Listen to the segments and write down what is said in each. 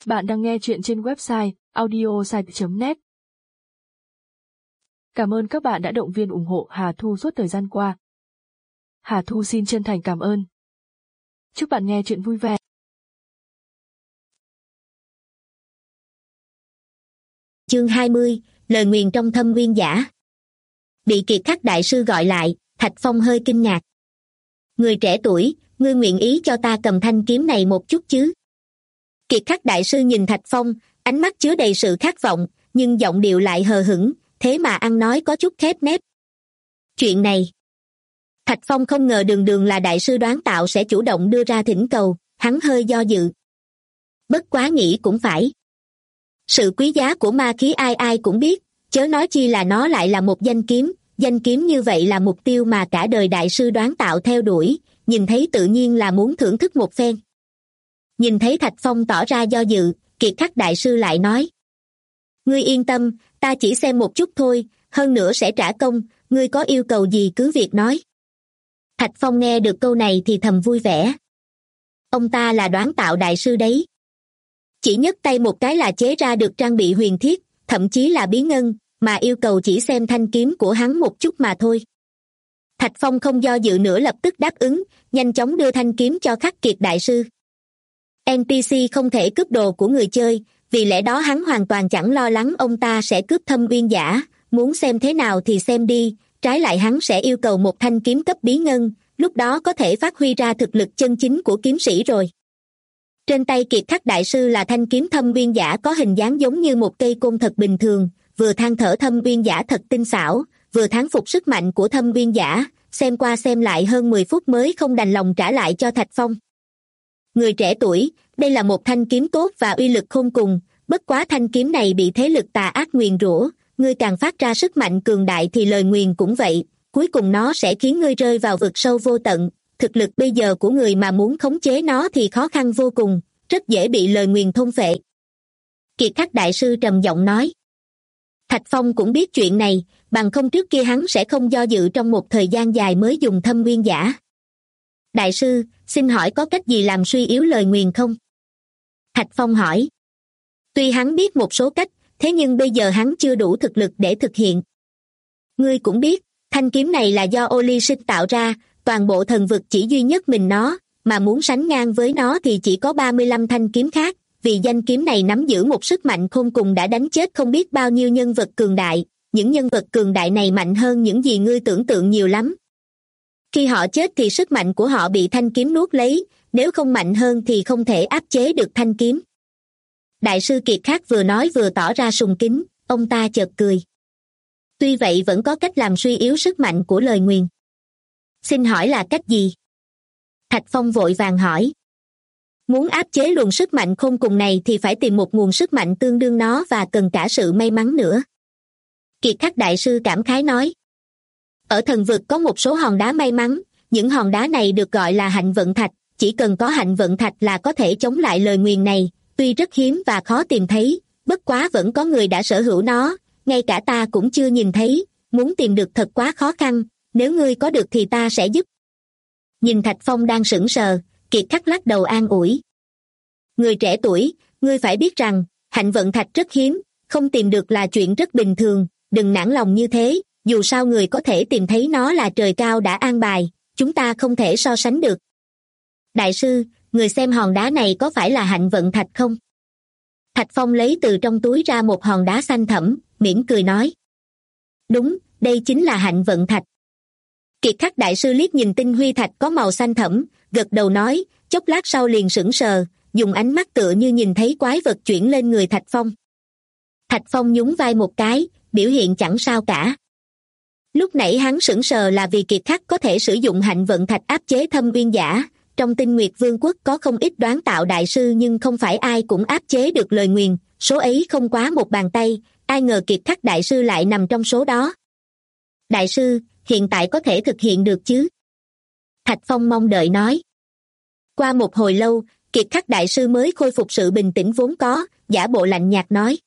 Bạn đang nghe chuyện trên website audiosite.net. Cảm ơn các bạn đã động viên ủng hộ Hà Thu suốt thời gian qua. Hà Thu xin chân thành cảm ơn. Chúc bạn nghe chuyện vui vẻ. Chương 20, lời nguyền trong Thâm Uyên Giả. Bị Kiệt Khắc đại sư gọi lại, Thạch Phong hơi kinh ngạc. Người trẻ tuổi, ngươi nguyện ý cho ta cầm thanh kiếm này một chút chứ? Kiệt Khắc đại sư nhìn Thạch Phong, ánh mắt chứa đầy sự khát vọng, nhưng giọng điệu lại hờ hững, thế mà ăn nói có chút khép nép. Chuyện này, Thạch Phong không ngờ đường là đại sư Đoán Tạo sẽ chủ động đưa ra thỉnh cầu, hắn hơi do dự. Bất quá nghĩ cũng phải. Sự quý giá của ma khí ai cũng biết, chớ nói chi là nó lại là một danh kiếm như vậy là mục tiêu mà cả đời đại sư Đoán Tạo theo đuổi, nhìn thấy tự nhiên là muốn thưởng thức một phen. Nhìn thấy Thạch Phong tỏ ra do dự, Kiệt Khắc đại sư lại nói: Ngươi yên tâm, ta chỉ xem một chút thôi, hơn nữa sẽ trả công, ngươi có yêu cầu gì cứ việc nói. Thạch Phong nghe được câu này thì thầm vui vẻ. Ông ta là Đoán Tạo đại sư đấy. Chỉ nhấc tay một cái là chế ra được trang bị huyền thiết, thậm chí là bí ngân, mà yêu cầu chỉ xem thanh kiếm của hắn một chút mà thôi. Thạch Phong không do dự nữa lập tức đáp ứng, nhanh chóng đưa thanh kiếm cho Khắc Kiệt đại sư. NPC không thể cướp đồ của người chơi, vì lẽ đó hắn hoàn toàn chẳng lo lắng ông ta sẽ cướp Thâm Uyên Giả, muốn xem thế nào thì xem đi, trái lại hắn sẽ yêu cầu một thanh kiếm cấp bí ngân, lúc đó có thể phát huy ra thực lực chân chính của kiếm sĩ rồi. Trên tay Kiệt Khắc đại sư là thanh kiếm Thâm Uyên Giả có hình dáng giống như một cây côn thật bình thường, vừa than thở Thâm Uyên Giả thật tinh xảo, vừa thán phục sức mạnh của Thâm Uyên Giả, xem qua xem lại hơn 10 phút mới không đành lòng trả lại cho Thạch Phong. Người trẻ tuổi, đây là một thanh kiếm tốt và uy lực khôn cùng, bất quá thanh kiếm này bị thế lực tà ác nguyền rủa, ngươi càng phát ra sức mạnh cường đại thì lời nguyền cũng vậy, cuối cùng nó sẽ khiến ngươi rơi vào vực sâu vô tận, thực lực bây giờ của người mà muốn khống chế nó thì khó khăn vô cùng, rất dễ bị lời nguyền thôn phệ. Kiệt Khắc đại sư trầm giọng nói. Thạch Phong cũng biết chuyện này, bằng không trước kia hắn sẽ không do dự trong một thời gian dài mới dùng Thâm Uyên Giả. Đại sư, xin hỏi có cách gì làm suy yếu lời nguyền không? Thạch Phong hỏi. Tuy hắn biết một số cách, thế nhưng bây giờ hắn chưa đủ thực lực để thực hiện. Ngươi cũng biết, thanh kiếm này là do Ô Ly Sinh tạo ra, toàn bộ thần vực chỉ duy nhất mình nó, mà muốn sánh ngang với nó thì chỉ có 35 thanh kiếm khác, vì danh kiếm này nắm giữ một sức mạnh khôn cùng đã đánh chết không biết bao nhiêu nhân vật cường đại, những nhân vật cường đại này mạnh hơn những gì ngươi tưởng tượng nhiều lắm. Khi họ chết thì sức mạnh của họ bị thanh kiếm nuốt lấy, nếu không mạnh hơn thì không thể áp chế được thanh kiếm. Đại sư Kiệt Khắc vừa nói vừa tỏ ra sùng kính, ông ta chợt cười. Tuy vậy vẫn có cách làm suy yếu sức mạnh của lời nguyền. Xin hỏi là cách gì? Thạch Phong vội vàng hỏi. Muốn áp chế luồng sức mạnh khôn cùng này thì phải tìm một nguồn sức mạnh tương đương nó và cần cả sự may mắn nữa. Kiệt Khắc đại sư cảm khái nói. Ở thần vực có một số hòn đá may mắn, những hòn đá này được gọi là hạnh vận thạch, chỉ cần có hạnh vận thạch là có thể chống lại lời nguyền này, tuy rất hiếm và khó tìm thấy, bất quá vẫn có người đã sở hữu nó, ngay cả ta cũng chưa nhìn thấy, muốn tìm được thật quá khó khăn, nếu ngươi có được thì ta sẽ giúp. Nhìn Thạch Phong đang sững sờ, Kiệt Khắc lắc đầu an ủi. Người trẻ tuổi, ngươi phải biết rằng, hạnh vận thạch rất hiếm, không tìm được là chuyện rất bình thường, đừng nản lòng như thế, dù sao người có thể tìm thấy nó là trời cao đã an bài, chúng ta không thể so sánh được. Đại sư, người xem hòn đá này có phải là hạnh vận thạch không? Thạch Phong lấy từ trong túi ra một hòn đá xanh thẫm, mỉm cười nói. Đúng, đây chính là hạnh vận thạch. Kiệt Khắc đại sư liếc nhìn tinh huy thạch có màu xanh thẫm, gật đầu nói, chốc lát sau liền sững sờ, dùng ánh mắt tựa như nhìn thấy quái vật chuyển lên người Thạch Phong. Thạch Phong nhún vai một cái, biểu hiện chẳng sao cả. Lúc nãy hắn sững sờ là vì Kiệt Khắc có thể sử dụng hạnh vận thạch áp chế Thâm Uyên Giả, trong Tinh Nguyệt Vương quốc có không ít Đoán Tạo đại sư nhưng không phải ai cũng áp chế được lời nguyền, số ấy không quá một bàn tay, ai ngờ Kiệt Khắc đại sư lại nằm trong số đó. Đại sư, hiện tại có thể thực hiện được chứ? Thạch Phong mong đợi nói. Qua một hồi lâu, Kiệt Khắc đại sư mới khôi phục sự bình tĩnh vốn có, giả bộ lạnh nhạt nói.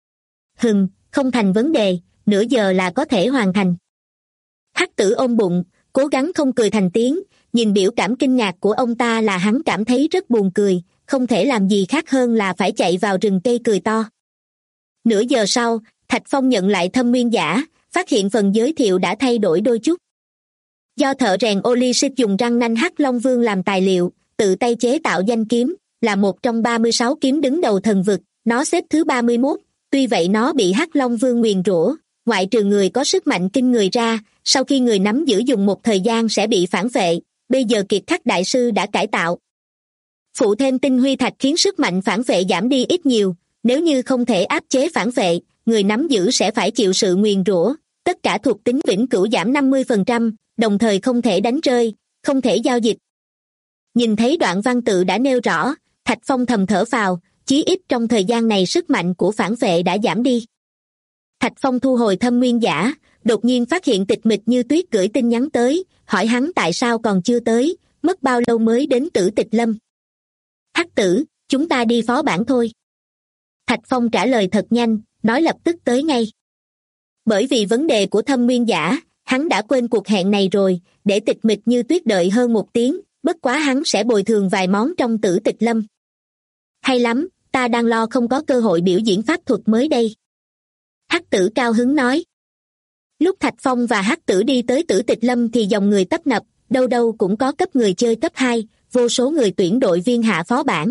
Không thành vấn đề, nửa giờ là có thể hoàn thành. Hắc Tử ôm bụng, cố gắng không cười thành tiếng, nhìn biểu cảm kinh ngạc của ông ta là hắn cảm thấy rất buồn cười, không thể làm gì khác hơn là phải chạy vào rừng cây cười to. Nửa giờ sau, Thạch Phong nhận lại thâm nguyên giả, phát hiện phần giới thiệu đã thay đổi đôi chút. Do thợ rèn Olysis dùng răng nanh Hắc Long Vương làm tài liệu, tự tay chế tạo danh kiếm, là một trong 36 kiếm đứng đầu thần vực, nó xếp thứ 31, tuy vậy nó bị Hắc Long Vương nguyền rủa, ngoại trừ người có sức mạnh kinh người ra, sau khi người nắm giữ dùng một thời gian sẽ bị phản vệ, bây giờ Kiệt Khắc Đại Sư đã cải tạo. Phụ thêm tinh huy thạch khiến sức mạnh phản vệ giảm đi ít nhiều, nếu như không thể áp chế phản vệ, người nắm giữ sẽ phải chịu sự nguyền rủa, tất cả thuộc tính vĩnh cửu giảm 50%, đồng thời không thể đánh rơi, không thể giao dịch. Nhìn thấy đoạn văn tự đã nêu rõ, Thạch Phong thầm thở phào, chí ít trong thời gian này sức mạnh của phản vệ đã giảm đi. Thạch Phong thu hồi thâm nguyên giả, đột nhiên phát hiện Tịch Mịch Như Tuyết gửi tin nhắn tới, hỏi hắn tại sao còn chưa tới, mất bao lâu mới đến Tử Tịch Lâm. Hắc tử, chúng ta đi phó bản thôi. Thạch Phong trả lời thật nhanh, nói lập tức tới ngay. Bởi vì vấn đề của thâm nguyên giả, hắn đã quên cuộc hẹn này rồi, để Tịch Mịch Như Tuyết đợi hơn 1 tiếng, bất quá hắn sẽ bồi thường vài món trong Tử Tịch Lâm. Hay lắm, ta đang lo không có cơ hội biểu diễn pháp thuật mới đây. Hắc tử cao hứng nói. Lúc Thạch Phong và Hắc tử đi tới Tử Tịch Lâm thì dòng người tấp nập, đâu đâu cũng có cấp người chơi cấp 2, vô số người tuyển đội viên hạ phó bản.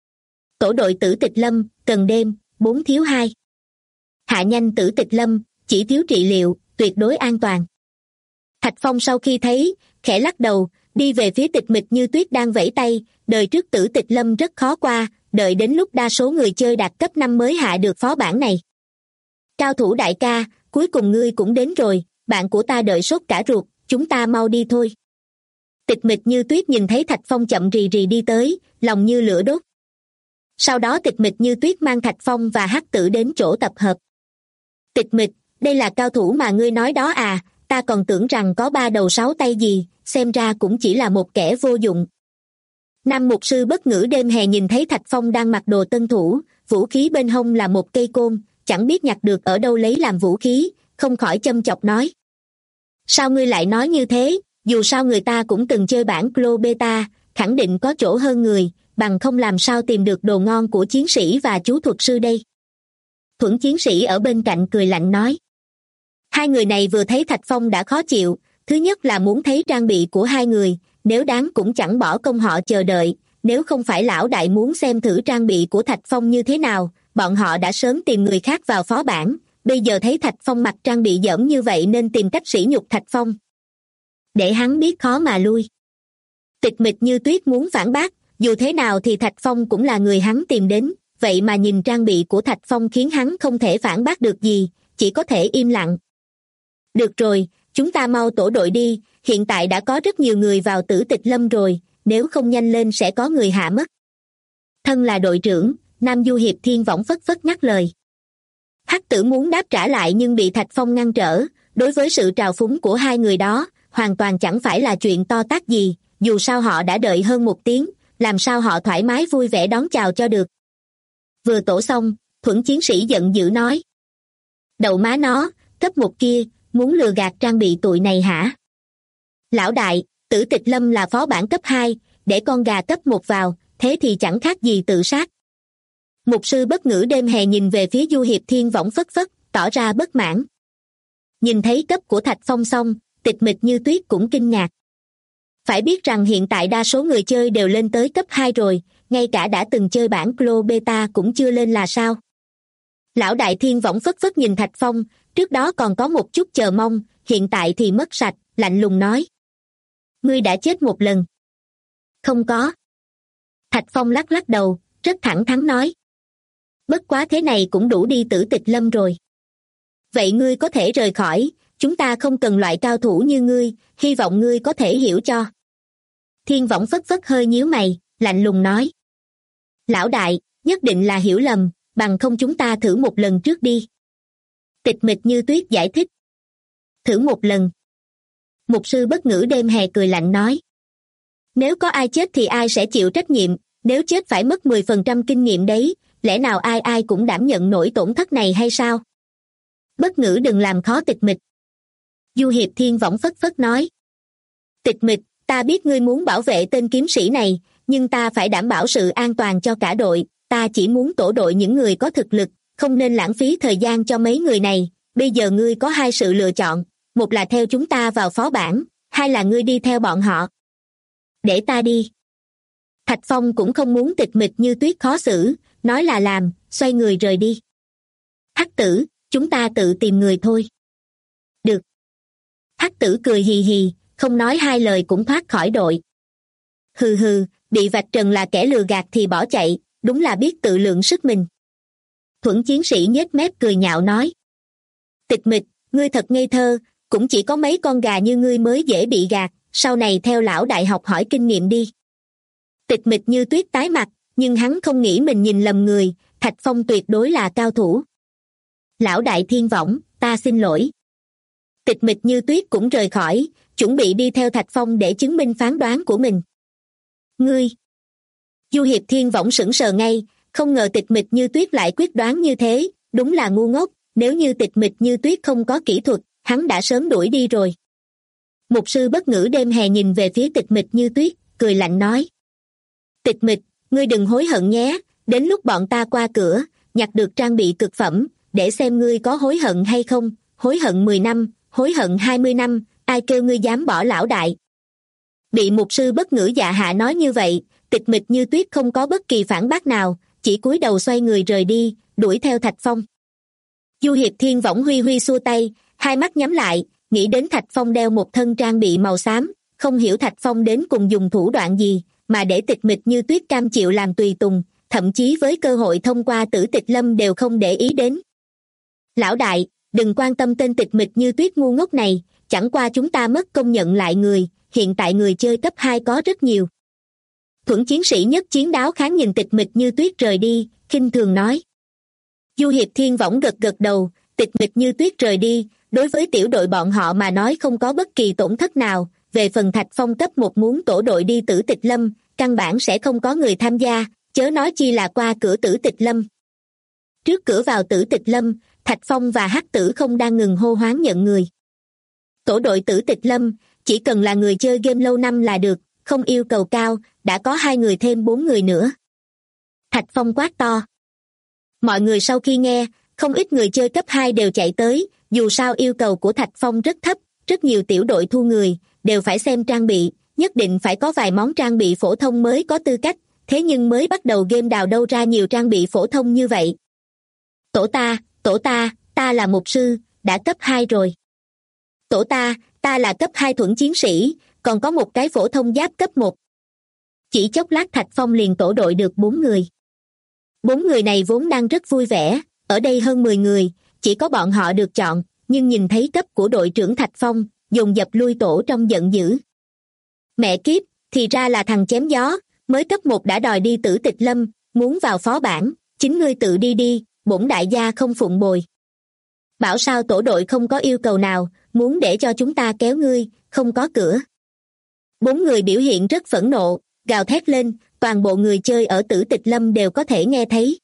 Tổ đội Tử Tịch Lâm, cần đêm, 4 thiếu 2. Hạ nhanh Tử Tịch Lâm, chỉ thiếu trị liệu, tuyệt đối an toàn. Thạch Phong sau khi thấy, khẽ lắc đầu, đi về phía Tịch Mịch Như Tuyết đang vẫy tay, đời trước Tử Tịch Lâm rất khó qua, đợi đến lúc đa số người chơi đạt cấp 5 mới hạ được phó bản này. Cao thủ đại ca, cuối cùng ngươi cũng đến rồi, bạn của ta đợi sốt cả ruột, chúng ta mau đi thôi. Tịch Mịch Như Tuyết nhìn thấy Thạch Phong chậm rì rì đi tới, lòng như lửa đốt. Sau đó Tịch Mịch Như Tuyết mang Thạch Phong và Hắc tử đến chỗ tập hợp. Tịch Mịch, đây là cao thủ mà ngươi nói đó à, ta còn tưởng rằng có 3 đầu 6 tay gì, xem ra cũng chỉ là một kẻ vô dụng. Nam mục sư Bất Ngữ Đêm Hè nhìn thấy Thạch Phong đang mặc đồ tân thủ, vũ khí bên hông là một cây côn, chẳng biết nhặt được ở đâu lấy làm vũ khí, không khỏi châm chọc nói. Sao ngươi lại nói như thế, dù sao người ta cũng từng chơi bản Clo Beta, khẳng định có chỗ hơn người, bằng không làm sao tìm được đồ ngon của chiến sĩ và chú thuật sư đây. Thuẫn chiến sĩ ở bên cạnh cười lạnh nói. Hai người này vừa thấy Thạch Phong đã khó chịu, thứ nhất là muốn thấy trang bị của hai người, nếu đáng cũng chẳng bỏ công họ chờ đợi, nếu không phải lão đại muốn xem thử trang bị của Thạch Phong như thế nào, bọn họ đã sớm tìm người khác vào phó bản, bây giờ thấy Thạch Phong mặc trang bị dởm như vậy nên tìm cách sỉ nhục Thạch Phong. Để hắn biết khó mà lui. Tịch Mịch Như Tuyết muốn phản bác, dù thế nào thì Thạch Phong cũng là người hắn tìm đến, vậy mà nhìn trang bị của Thạch Phong khiến hắn không thể phản bác được gì, chỉ có thể im lặng. Được rồi, chúng ta mau tổ đội đi, hiện tại đã có rất nhiều người vào Tử Tịch Lâm rồi, nếu không nhanh lên sẽ có người hạ mất. Thân là đội trưởng, Nam Du Hiệp Thiên Võng phất phất nhắc lời. Hắc tử muốn đáp trả lại nhưng bị Thạch Phong ngăn trở, đối với sự trào phúng của hai người đó, hoàn toàn chẳng phải là chuyện to tát gì, dù sao họ đã đợi hơn 1 tiếng, làm sao họ thoải mái vui vẻ đón chào cho được. Vừa tổ xong, Thuẫn chiến sĩ giận dữ nói. Đậu má nó, cấp 1 kia, muốn lừa gạt trang bị tụi này hả? Lão đại, Tử Tịch Lâm là phó bản cấp 2, để con gà cấp 1 vào, thế thì chẳng khác gì tự sát. Mục sư Bất Ngữ Đêm Hè nhìn về phía Du Hiệp Thiên Võng phất phất, tỏ ra bất mãn. Nhìn thấy cấp của Thạch Phong xong, Tịch Mịch Như Tuyết cũng kinh ngạc. Phải biết rằng hiện tại đa số người chơi đều lên tới cấp 2 rồi, ngay cả đã từng chơi bản Clo Beta cũng chưa lên là sao. Lão đại Thiên Võng phất phất nhìn Thạch Phong, trước đó còn có một chút chờ mong, hiện tại thì mất sạch, lạnh lùng nói. Ngươi đã chết 1 lần. Không có. Thạch Phong lắc lắc đầu, rất thẳng thắn nói. Bất quá thế này cũng đủ đi Tử Tịch Lâm rồi. Vậy ngươi có thể rời khỏi, chúng ta không cần loại cao thủ như ngươi, hy vọng ngươi có thể hiểu cho. Thiên Võng phất phất hơi nhíu mày, lạnh lùng nói. Lão đại, nhất định là hiểu lầm, bằng không chúng ta thử một lần trước đi. Tịch Mịch Như Tuyết giải thích. Thử một lần. Mục sư Bất Ngữ Đêm Hè cười lạnh nói. Nếu có ai chết thì ai sẽ chịu trách nhiệm, nếu chết phải mất 10% kinh nghiệm đấy, lẽ nào ai ai cũng đảm nhận nổi tổn thất này hay sao? Bất Ngữ đừng làm khó Tịch Mịch. Du Hiệp Thiên Võng phất phất nói. Tịch Mịch, ta biết ngươi muốn bảo vệ tên kiếm sĩ này, nhưng ta phải đảm bảo sự an toàn cho cả đội. Ta chỉ muốn tổ đội những người có thực lực, không nên lãng phí thời gian cho mấy người này. Bây giờ ngươi có hai sự lựa chọn, một là theo chúng ta vào phó bản, hai là ngươi đi theo bọn họ. Để ta đi. Thạch Phong cũng không muốn Tịch Mịch Như Tuyết khó xử, nói là làm, xoay người rời đi. Hắc Tử, chúng ta tự tìm người thôi. Được. Hắc Tử cười hì hì, không nói hai lời cũng thoát khỏi đội. Hừ hừ, bị vạch trần là kẻ lừa gạt thì bỏ chạy, đúng là biết tự lượng sức mình. Thuẫn chiến sĩ nhếch mép cười nhạo nói. Tịch Mịch, ngươi thật ngây thơ, cũng chỉ có mấy con gà như ngươi mới dễ bị gạt, sau này theo lão đại học hỏi kinh nghiệm đi. Tịch Mịch Như Tuyết tái mặt, nhưng hắn không nghĩ mình nhìn lầm người, Thạch Phong tuyệt đối là cao thủ. Lão đại Thiên Võng, ta xin lỗi. Tịch Mịch Như Tuyết cũng rời khỏi, chuẩn bị đi theo Thạch Phong để chứng minh phán đoán của mình. Ngươi! Du hiệp Thiên Võng sững sờ ngay, không ngờ Tịch Mịch Như Tuyết lại quyết đoán như thế, đúng là ngu ngốc, nếu như Tịch Mịch Như Tuyết không có kỹ thuật, hắn đã sớm đuổi đi rồi. Mục sư Bất Ngữ đêm hè nhìn về phía Tịch Mịch Như Tuyết, cười lạnh nói. Tịch Mịch, ngươi đừng hối hận nhé, đến lúc bọn ta qua cửa, nhặt được trang bị cực phẩm, để xem ngươi có hối hận hay không, hối hận 10 năm, hối hận 20 năm, ai kêu ngươi dám bỏ lão đại. Bị mục sư Bất Ngữ dạ hạ nói như vậy, Tịch Mịch Như Tuyết không có bất kỳ phản bác nào, chỉ cúi đầu xoay người rời đi, đuổi theo Thạch Phong. Du hiệp Thiên Võng huy huy xua tay, hai mắt nhắm lại, nghĩ đến Thạch Phong đeo một thân trang bị màu xám, không hiểu Thạch Phong đến cùng dùng thủ đoạn gì, mà để Tịch Mịch Như Tuyết cam chịu làm tùy tùng, thậm chí với cơ hội thông qua Tử Tịch Lâm đều không để ý đến. Lão đại, đừng quan tâm tên Tịch Mịch Như Tuyết ngu ngốc này, chẳng qua chúng ta mất công nhận lại người, hiện tại người chơi cấp 2 có rất nhiều. Thuẫn chiến sĩ nhất chiến đáo kháng nhìn Tịch Mịch Như Tuyết rời đi, khinh thường nói. Du hiệp Thiên Võng gật gật đầu, Tịch Mịch Như Tuyết rời đi, đối với tiểu đội bọn họ mà nói không có bất kỳ tổn thất nào, về phần Thạch Phong cấp 1 muốn tổ đội đi Tử Tịch Lâm, căn bản sẽ không có người tham gia, chớ nói chi là qua cửa Tử Tịch Lâm. Trước cửa vào Tử Tịch Lâm, Thạch Phong và Hắc Tử không đang ngừng hô hoán nhận người. Tổ đội Tử Tịch Lâm, chỉ cần là người chơi game lâu năm là được, không yêu cầu cao, đã có 2 người thêm 4 người nữa. Thạch Phong quát to. Mọi người sau khi nghe, không ít người chơi cấp 2 đều chạy tới, dù sao yêu cầu của Thạch Phong rất thấp, rất nhiều tiểu đội thu người, đều phải xem trang bị, nhất định phải có vài món trang bị phổ thông mới có tư cách, thế nhưng mới bắt đầu game đào đâu ra nhiều trang bị phổ thông như vậy. Tổ ta là mục sư, đã cấp 2 rồi. Tổ ta là cấp 2 thuẫn chiến sĩ, còn có một cái phổ thông giáp cấp 1. Chỉ chốc lát Thạch Phong liền tổ đội được 4 người. 4 người này vốn đang rất vui vẻ, ở đây hơn 10 người, chỉ có bọn họ được chọn, nhưng nhìn thấy cấp của đội trưởng Thạch Phong, dồn dập lui tổ trong giận dữ. Mẹ kiếp, thì ra là thằng chém gió, mới cấp 1 đã đòi đi Tử Tịch Lâm, muốn vào phó bản, chính ngươi tự đi đi, bổn đại gia không phụng bồi. Bảo sao tổ đội không có yêu cầu nào, muốn để cho chúng ta kéo ngươi, không có cửa. 4 người biểu hiện rất phẫn nộ, gào thét lên, toàn bộ người chơi ở Tử Tịch Lâm đều có thể nghe thấy.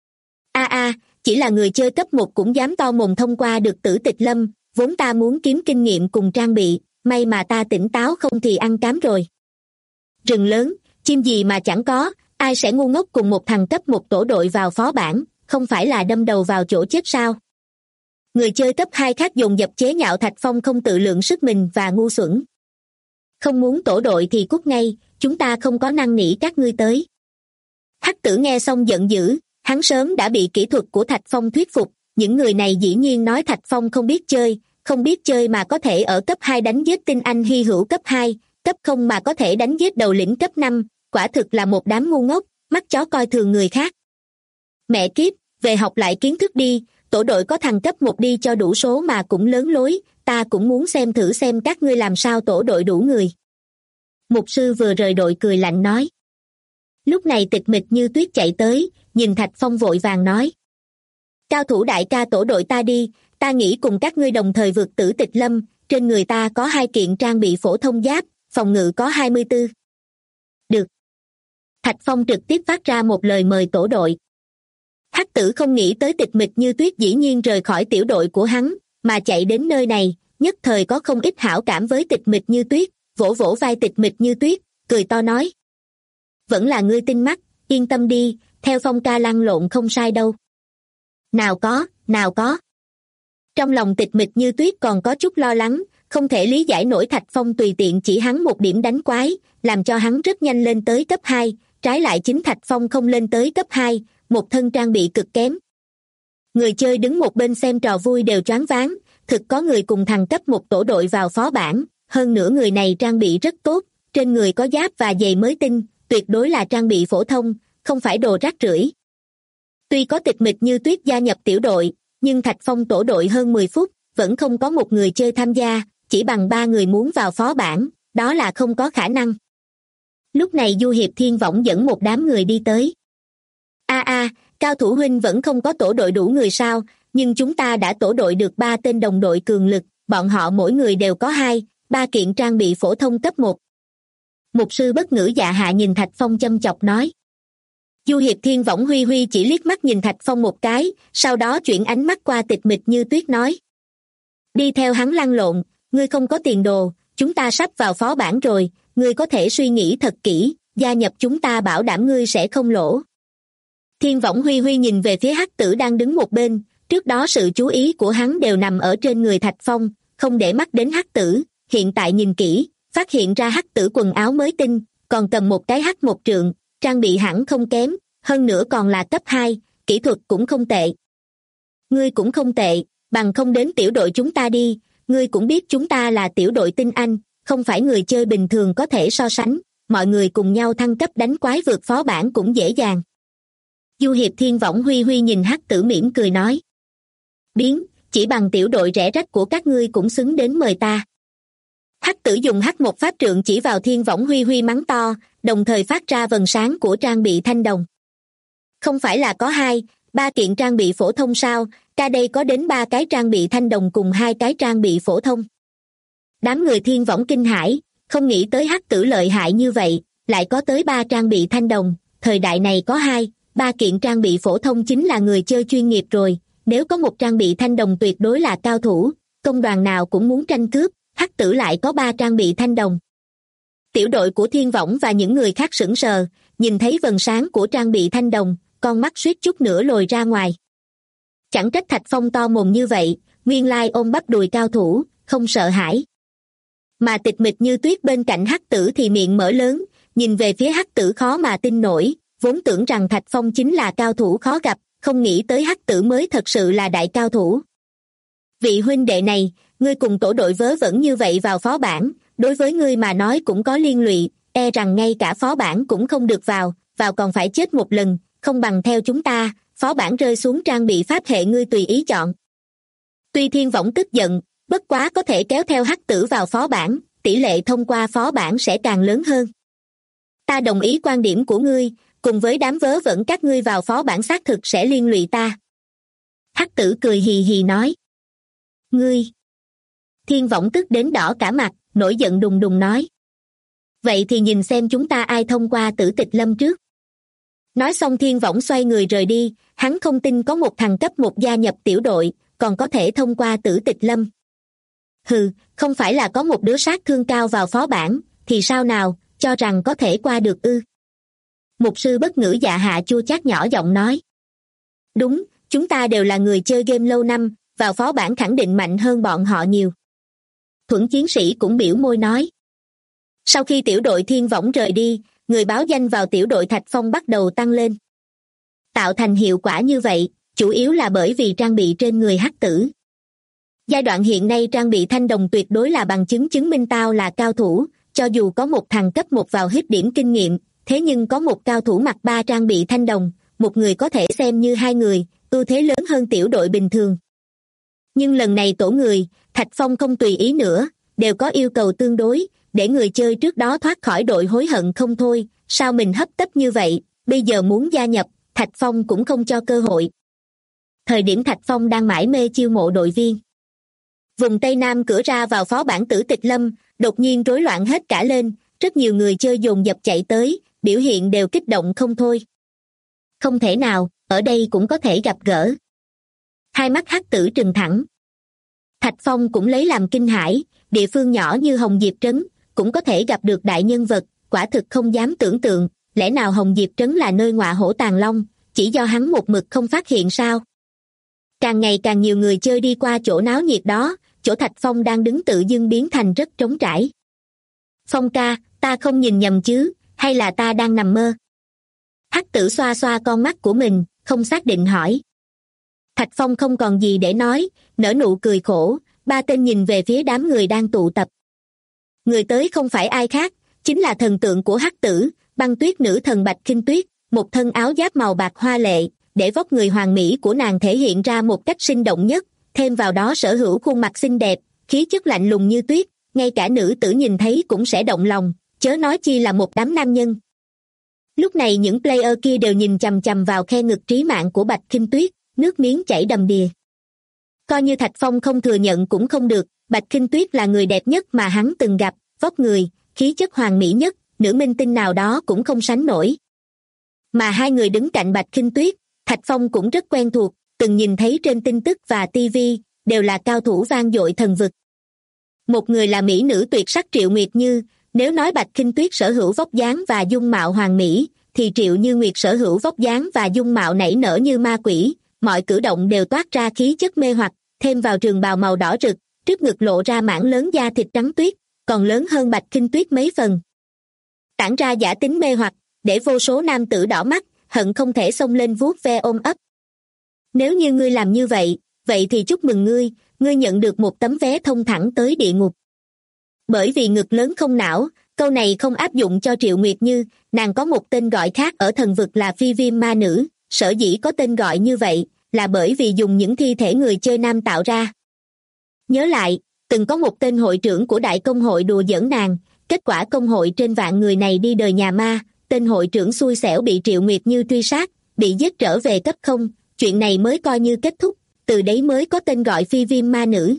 Chỉ là người chơi cấp 1 cũng dám to mồm thông qua được Tử Tịch Lâm, vốn ta muốn kiếm kinh nghiệm cùng trang bị, may mà ta tỉnh táo không thì ăn cám rồi. Rừng lớn, chim gì mà chẳng có, ai sẽ ngu ngốc cùng một thằng cấp 1 tổ đội vào phó bản, không phải là đâm đầu vào chỗ chết sao? Người chơi cấp 2 khác dồn dập chế nhạo Thạch Phong không tự lượng sức mình và ngu xuẩn. Không muốn tổ đội thì cút ngay, chúng ta không có năn nỉ các ngươi tới. Hắc Tử nghe xong giận dữ, hắn sớm đã bị kỹ thuật của Thạch Phong thuyết phục, những người này dĩ nhiên nói Thạch Phong không biết chơi mà có thể ở cấp 2 đánh giết tinh anh hy hữu cấp 2, cấp 0 mà có thể đánh giết đầu lĩnh cấp 5, quả thực là một đám ngu ngốc, mắt chó coi thường người khác. Mẹ kiếp, về học lại kiến thức đi, tổ đội có thằng cấp 1 đi cho đủ số mà cũng lớn lối, ta cũng muốn xem thử xem các ngươi làm sao tổ đội đủ người. Mục sư vừa rời đội cười lạnh nói. Lúc này Tịch Mịch Như Tuyết chạy tới, nhìn Thạch Phong vội vàng nói. Cao thủ đại ca tổ đội ta đi, ta nghĩ cùng các ngươi đồng thời vượt Tử Tịch Lâm, trên người ta có 2 kiện trang bị phổ thông giáp, phòng ngự có 24. Được. Thạch Phong trực tiếp phát ra một lời mời tổ đội. Hắc Tử không nghĩ tới Tịch Mịch Như Tuyết dĩ nhiên rời khỏi tiểu đội của hắn, mà chạy đến nơi này, nhất thời có không ít hảo cảm với Tịch Mịch Như Tuyết, vỗ vỗ vai Tịch Mịch Như Tuyết, cười to nói. vẫn là ngươi tinh mắt, yên tâm đi, theo Phong ca lăn lộn không sai đâu. Nào có. Trong lòng Tịch Mịch Như Tuyết còn có chút lo lắng, không thể lý giải nổi Thạch Phong tùy tiện chỉ hắn một điểm đánh quái, làm cho hắn rất nhanh lên tới cấp 2, trái lại chính Thạch Phong không lên tới cấp 2, một thân trang bị cực kém. Người chơi đứng một bên xem trò vui đều choáng váng, thực có người cùng thằng cấp 1 tổ đội vào phó bản, hơn nữa người này trang bị rất tốt, trên người có giáp và giày mới tinh, tuyệt đối là trang bị phổ thông, không phải đồ rác rưởi. Tuy có Tịch Mịch Như Tuyết gia nhập tiểu đội, nhưng Thạch Phong tổ đội hơn 10 phút, vẫn không có một người chơi tham gia, chỉ bằng 3 người muốn vào phó bản, đó là không có khả năng. Lúc này Du Hiệp Thiên Võng dẫn một đám người đi tới. Cao thủ huynh vẫn không có tổ đội đủ người sao, nhưng chúng ta đã tổ đội được 3 tên đồng đội cường lực, bọn họ mỗi người đều có 2-3 kiện trang bị phổ thông cấp 1. Mục sư Bất Ngữ Dạ Hạ nhìn Thạch Phong châm chọc nói. Du Hiệp Thiên Võng huy chỉ liếc mắt nhìn Thạch Phong một cái, sau đó chuyển ánh mắt qua Tịch Mịch Như Tuyết nói. Đi theo hắn lăn lộn, ngươi không có tiền đồ, chúng ta sắp vào phó bản rồi, ngươi có thể suy nghĩ thật kỹ, gia nhập chúng ta bảo đảm ngươi sẽ không lỗ. Thiên Võng huy nhìn về phía Hắc Tử đang đứng một bên, trước đó sự chú ý của hắn đều nằm ở trên người Thạch Phong, không để mắt đến Hắc Tử, hiện tại nhìn kỹ, phát hiện ra Hắc Tử quần áo mới tinh, còn cầm một cái hắc một trượng, trang bị hẳn không kém, hơn nữa còn là cấp 2, kỹ thuật cũng không tệ. Ngươi cũng không tệ, bằng không đến tiểu đội chúng ta đi, ngươi cũng biết chúng ta là tiểu đội tinh anh, không phải người chơi bình thường có thể so sánh, mọi người cùng nhau thăng cấp đánh quái vượt phó bản cũng dễ dàng. Du Hiệp Thiên Võng huy nhìn Hắc Tử mỉm cười nói. Biến, chỉ bằng tiểu đội rẻ rách của các ngươi cũng xứng đến mời ta. Hắc Tử dùng hắc một pháp trượng chỉ vào Thiên Võng huy mắng to, đồng thời phát ra vầng sáng của trang bị thanh đồng. Không phải là có 2-3 kiện trang bị phổ thông sao, ca đây có đến 3 cái trang bị thanh đồng cùng 2 cái trang bị phổ thông. Đám người Thiên Võng kinh hãi, không nghĩ tới Hắc Tử lợi hại như vậy, lại có tới 3 trang bị thanh đồng, thời đại này có 2-3 kiện trang bị phổ thông chính là người chơi chuyên nghiệp rồi, nếu có một trang bị thanh đồng tuyệt đối là cao thủ, công đoàn nào cũng muốn tranh cướp, Hắc Tử lại có 3 trang bị thanh đồng. Tiểu đội của Thiên Võng và những người khác sững sờ, nhìn thấy vầng sáng của trang bị thanh đồng, con mắt suýt chút nữa lồi ra ngoài. Chẳng trách Thạch Phong to mồm như vậy, nguyên lai ôm bắp đùi cao thủ, không sợ hãi. Mà Tịch Mịch Như Tuyết bên cạnh Hắc Tử thì miệng mở lớn, nhìn về phía Hắc Tử khó mà tin nổi, vốn tưởng rằng Thạch Phong chính là cao thủ khó gặp, không nghĩ tới Hắc Tử mới thật sự là đại cao thủ. Vị huynh đệ này, ngươi cùng tổ đội vớ vẩn như vậy vào phó bản, đối với ngươi mà nói cũng có liên lụy, e rằng ngay cả phó bản cũng không được vào còn phải chết một lần, không bằng theo chúng ta, phó bản rơi xuống trang bị pháp hệ ngươi tùy ý chọn. Tuy Thiên Võng tức giận, bất quá có thể kéo theo Hắc Tử vào phó bản, tỷ lệ thông qua phó bản sẽ càng lớn hơn. Ta đồng ý quan điểm của ngươi, cùng với đám vớ vẩn các ngươi vào phó bản xác thực sẽ liên lụy ta. Hắc Tử cười hì nói. Ngươi! Thiên Võng tức đến đỏ cả mặt, nổi giận đùng đùng nói. Vậy thì nhìn xem chúng ta ai thông qua Tử Tịch Lâm trước. Nói xong Thiên Võng xoay người rời đi, hắn không tin có một thằng cấp 1 gia nhập tiểu đội, còn có thể thông qua Tử Tịch Lâm. Hừ, không phải là có một đứa sát thương cao vào phó bản, thì sao nào, cho rằng có thể qua được ư? Mục sư Bất Ngữ Dạ Hạ chua chát nhỏ giọng nói. Đúng, chúng ta đều là người chơi game lâu năm, vào phó bản khẳng định mạnh hơn bọn họ nhiều. Thuẫn Chiến Sĩ cũng biểu môi nói. Sau khi tiểu đội Thiên Võng rời đi, người báo danh vào tiểu đội Thạch Phong bắt đầu tăng lên. Tạo thành hiệu quả như vậy, chủ yếu là bởi vì trang bị trên người Hắc Tử. Giai đoạn hiện nay trang bị thanh đồng tuyệt đối là bằng chứng chứng minh tao là cao thủ, cho dù có một thằng cấp 1 vào hít điểm kinh nghiệm, thế nhưng có một cao thủ mặc 3 trang bị thanh đồng, một người có thể xem như 2 người, ưu thế lớn hơn tiểu đội bình thường. Nhưng lần này tổ người, Thạch Phong không tùy ý nữa, đều có yêu cầu tương đối, để người chơi trước đó thoát khỏi đội hối hận không thôi, sao mình hấp tấp như vậy, bây giờ muốn gia nhập, Thạch Phong cũng không cho cơ hội. Thời điểm Thạch Phong đang mải mê chiêu mộ đội viên. Vùng Tây Nam cửa ra vào phó bản Tử Tịch Lâm, đột nhiên rối loạn hết cả lên, rất nhiều người chơi dồn dập chạy tới, biểu hiện đều kích động không thôi. Không thể nào, ở đây cũng có thể gặp gỡ. Hai mắt Hắc Tử trừng thẳng. Thạch Phong cũng lấy làm kinh hãi, địa phương nhỏ như Hồng Diệp Trấn, cũng có thể gặp được đại nhân vật, quả thực không dám tưởng tượng, lẽ nào Hồng Diệp Trấn là nơi ngọa hổ tàng long, chỉ do hắn một mực không phát hiện sao? Càng ngày càng nhiều người chơi đi qua chỗ náo nhiệt đó, chỗ Thạch Phong đang đứng tự dưng biến thành rất trống trải. Phong ca, ta không nhìn nhầm chứ, hay là ta đang nằm mơ? Hắc Tử xoa xoa con mắt của mình, không xác định hỏi. Thạch Phong không còn gì để nói, nở nụ cười khổ, ba tên nhìn về phía đám người đang tụ tập. Người tới không phải ai khác, chính là thần tượng của Hắc Tử, Băng Tuyết nữ thần Bạch Khinh Tuyết, một thân áo giáp màu bạc hoa lệ, để vóc người hoàn mỹ của nàng thể hiện ra một cách sinh động nhất, thêm vào đó sở hữu khuôn mặt xinh đẹp, khí chất lạnh lùng như tuyết, ngay cả nữ tử nhìn thấy cũng sẽ động lòng, chớ nói chi là một đám nam nhân. Lúc này những player kia đều nhìn chằm chằm vào khe ngực trí mạng của Bạch Khinh Tuyết, nước miếng chảy đầm đìa. Coi như Thạch Phong không thừa nhận cũng không được, Bạch Khinh Tuyết là người đẹp nhất mà hắn từng gặp, vóc người, khí chất hoàn mỹ nhất, nữ minh tinh nào đó cũng không sánh nổi. Mà hai người đứng cạnh Bạch Khinh Tuyết, Thạch Phong cũng rất quen thuộc, từng nhìn thấy trên tin tức và TV, đều là cao thủ vang dội thần vực. Một người là mỹ nữ tuyệt sắc Triệu Nguyệt Như, nếu nói Bạch Khinh Tuyết sở hữu vóc dáng và dung mạo hoàn mỹ, thì Triệu Như Nguyệt sở hữu vóc dáng và dung mạo nảy nở như ma quỷ, mọi cử động đều toát ra khí chất mê hoặc, thêm vào trường bào màu đỏ rực, trước ngực lộ ra mảng lớn da thịt trắng tuyết, còn lớn hơn Bạch Khinh Tuyết mấy phần. Tản ra giả tính mê hoặc, để vô số nam tử đỏ mắt, hận không thể xông lên vuốt ve ôm ấp. Nếu như ngươi làm như vậy, vậy thì chúc mừng ngươi, ngươi nhận được một tấm vé thông thẳng tới địa ngục. Bởi vì ngực lớn không não, câu này không áp dụng cho Triệu Nguyệt Như, nàng có một tên gọi khác ở thần vực là Phi Viêm Ma Nữ, sở dĩ có tên gọi như vậy, là bởi vì dùng những thi thể người chơi nam tạo ra. Nhớ lại, từng có một tên hội trưởng của đại công hội đùa giỡn nàng, kết quả công hội trên vạn người này đi đời nhà ma, tên hội trưởng xui xẻo bị Triệu Nguyệt Như truy sát, bị giết trở về cấp 0, chuyện này mới coi như kết thúc, từ đấy mới có tên gọi Phi Viêm Ma Nữ.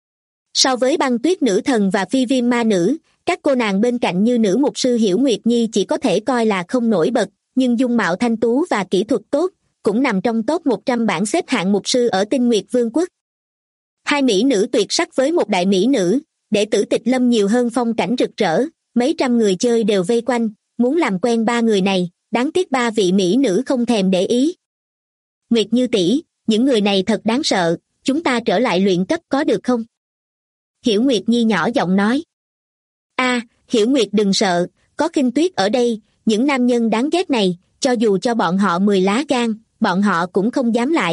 So với Băng Tuyết nữ thần và Phi Viêm Ma Nữ, các cô nàng bên cạnh như nữ mục sư Hiểu Nguyệt Nhi chỉ có thể coi là không nổi bật, nhưng dung mạo thanh tú và kỹ thuật tốt, cũng nằm trong top 100 bảng xếp hạng mục sư ở Tinh Nguyệt Vương quốc. Hai mỹ nữ tuyệt sắc với một đại mỹ nữ, để Tử Tịch Lâm nhiều hơn phong cảnh rực rỡ, mấy trăm người chơi đều vây quanh, muốn làm quen ba người này, đáng tiếc ba vị mỹ nữ không thèm để ý. Nguyệt Như tỷ, những người này thật đáng sợ, chúng ta trở lại luyện cấp có được không? Hiểu Nguyệt Nhi nhỏ giọng nói. Hiểu Nguyệt đừng sợ, có Khinh Tuyết ở đây, những nam nhân đáng ghét này, cho dù cho bọn họ 10 lá gan, bọn họ cũng không dám lại.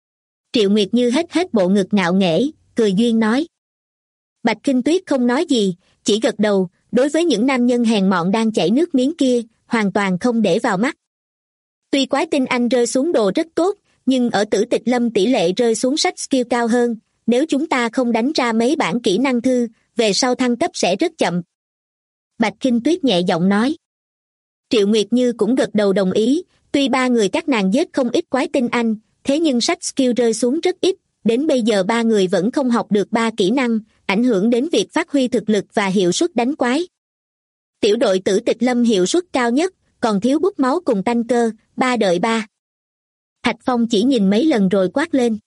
Triệu Nguyệt Như hết bộ ngực ngạo nghễ, cười duyên nói. Bạch Khinh Tuyết không nói gì, chỉ gật đầu, đối với những nam nhân hèn mọn đang chảy nước miếng kia, hoàn toàn không để vào mắt. Tuy quái tinh anh rơi xuống đồ rất tốt, nhưng ở Tử Tịch Lâm tỷ lệ rơi xuống sách skill cao hơn, nếu chúng ta không đánh ra mấy bản kỹ năng thư, về sau thăng cấp sẽ rất chậm. Bạch Khinh Tuyết nhẹ giọng nói. Triệu Nguyệt Như cũng gật đầu đồng ý, tuy ba người các nàng giết không ít quái tinh anh, thế nhưng sách skill rơi xuống rất ít, đến bây giờ ba người vẫn không học được ba kỹ năng, ảnh hưởng đến việc phát huy thực lực và hiệu suất đánh quái. Tiểu đội Tử Tịch Lâm hiệu suất cao nhất, còn thiếu bút máu cùng tanh cơ, 3 đợi 3. Thạch Phong chỉ nhìn mấy lần rồi quát lên.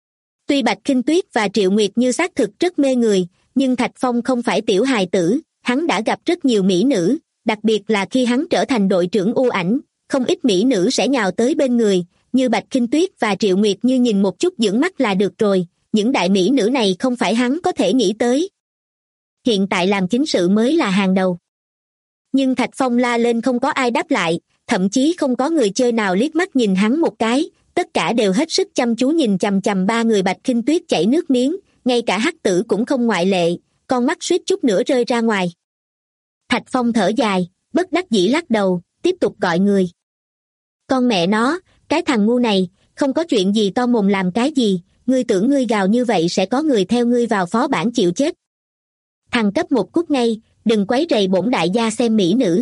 Tuy Bạch Khinh Tuyết và Triệu Nguyệt Như xác thực rất mê người, nhưng Thạch Phong không phải tiểu hài tử, hắn đã gặp rất nhiều mỹ nữ, đặc biệt là khi hắn trở thành đội trưởng U Ảnh, không ít mỹ nữ sẽ nhào tới bên người, như Bạch Khinh Tuyết và Triệu Nguyệt Như nhìn một chút dưỡng mắt là được rồi, những đại mỹ nữ này không phải hắn có thể nghĩ tới. Hiện tại làm chính sự mới là hàng đầu. Nhưng Thạch Phong la lên không có ai đáp lại, thậm chí không có người chơi nào liếc mắt nhìn hắn một cái, tất cả đều hết sức chăm chú nhìn chằm chằm ba người Bạch Khinh Tuyết chảy nước miếng, ngay cả Hắc Tử cũng không ngoại lệ, con mắt suýt chút nữa rơi ra ngoài. Thạch Phong thở dài, bất đắc dĩ lắc đầu, tiếp tục gọi người. Con mẹ nó, cái thằng ngu này, không có chuyện gì to mồm làm cái gì, ngươi tưởng ngươi gào như vậy sẽ có người theo ngươi vào phó bản chịu chết. Thằng cấp 1 cút ngay, đừng quấy rầy bổn đại gia xem mỹ nữ.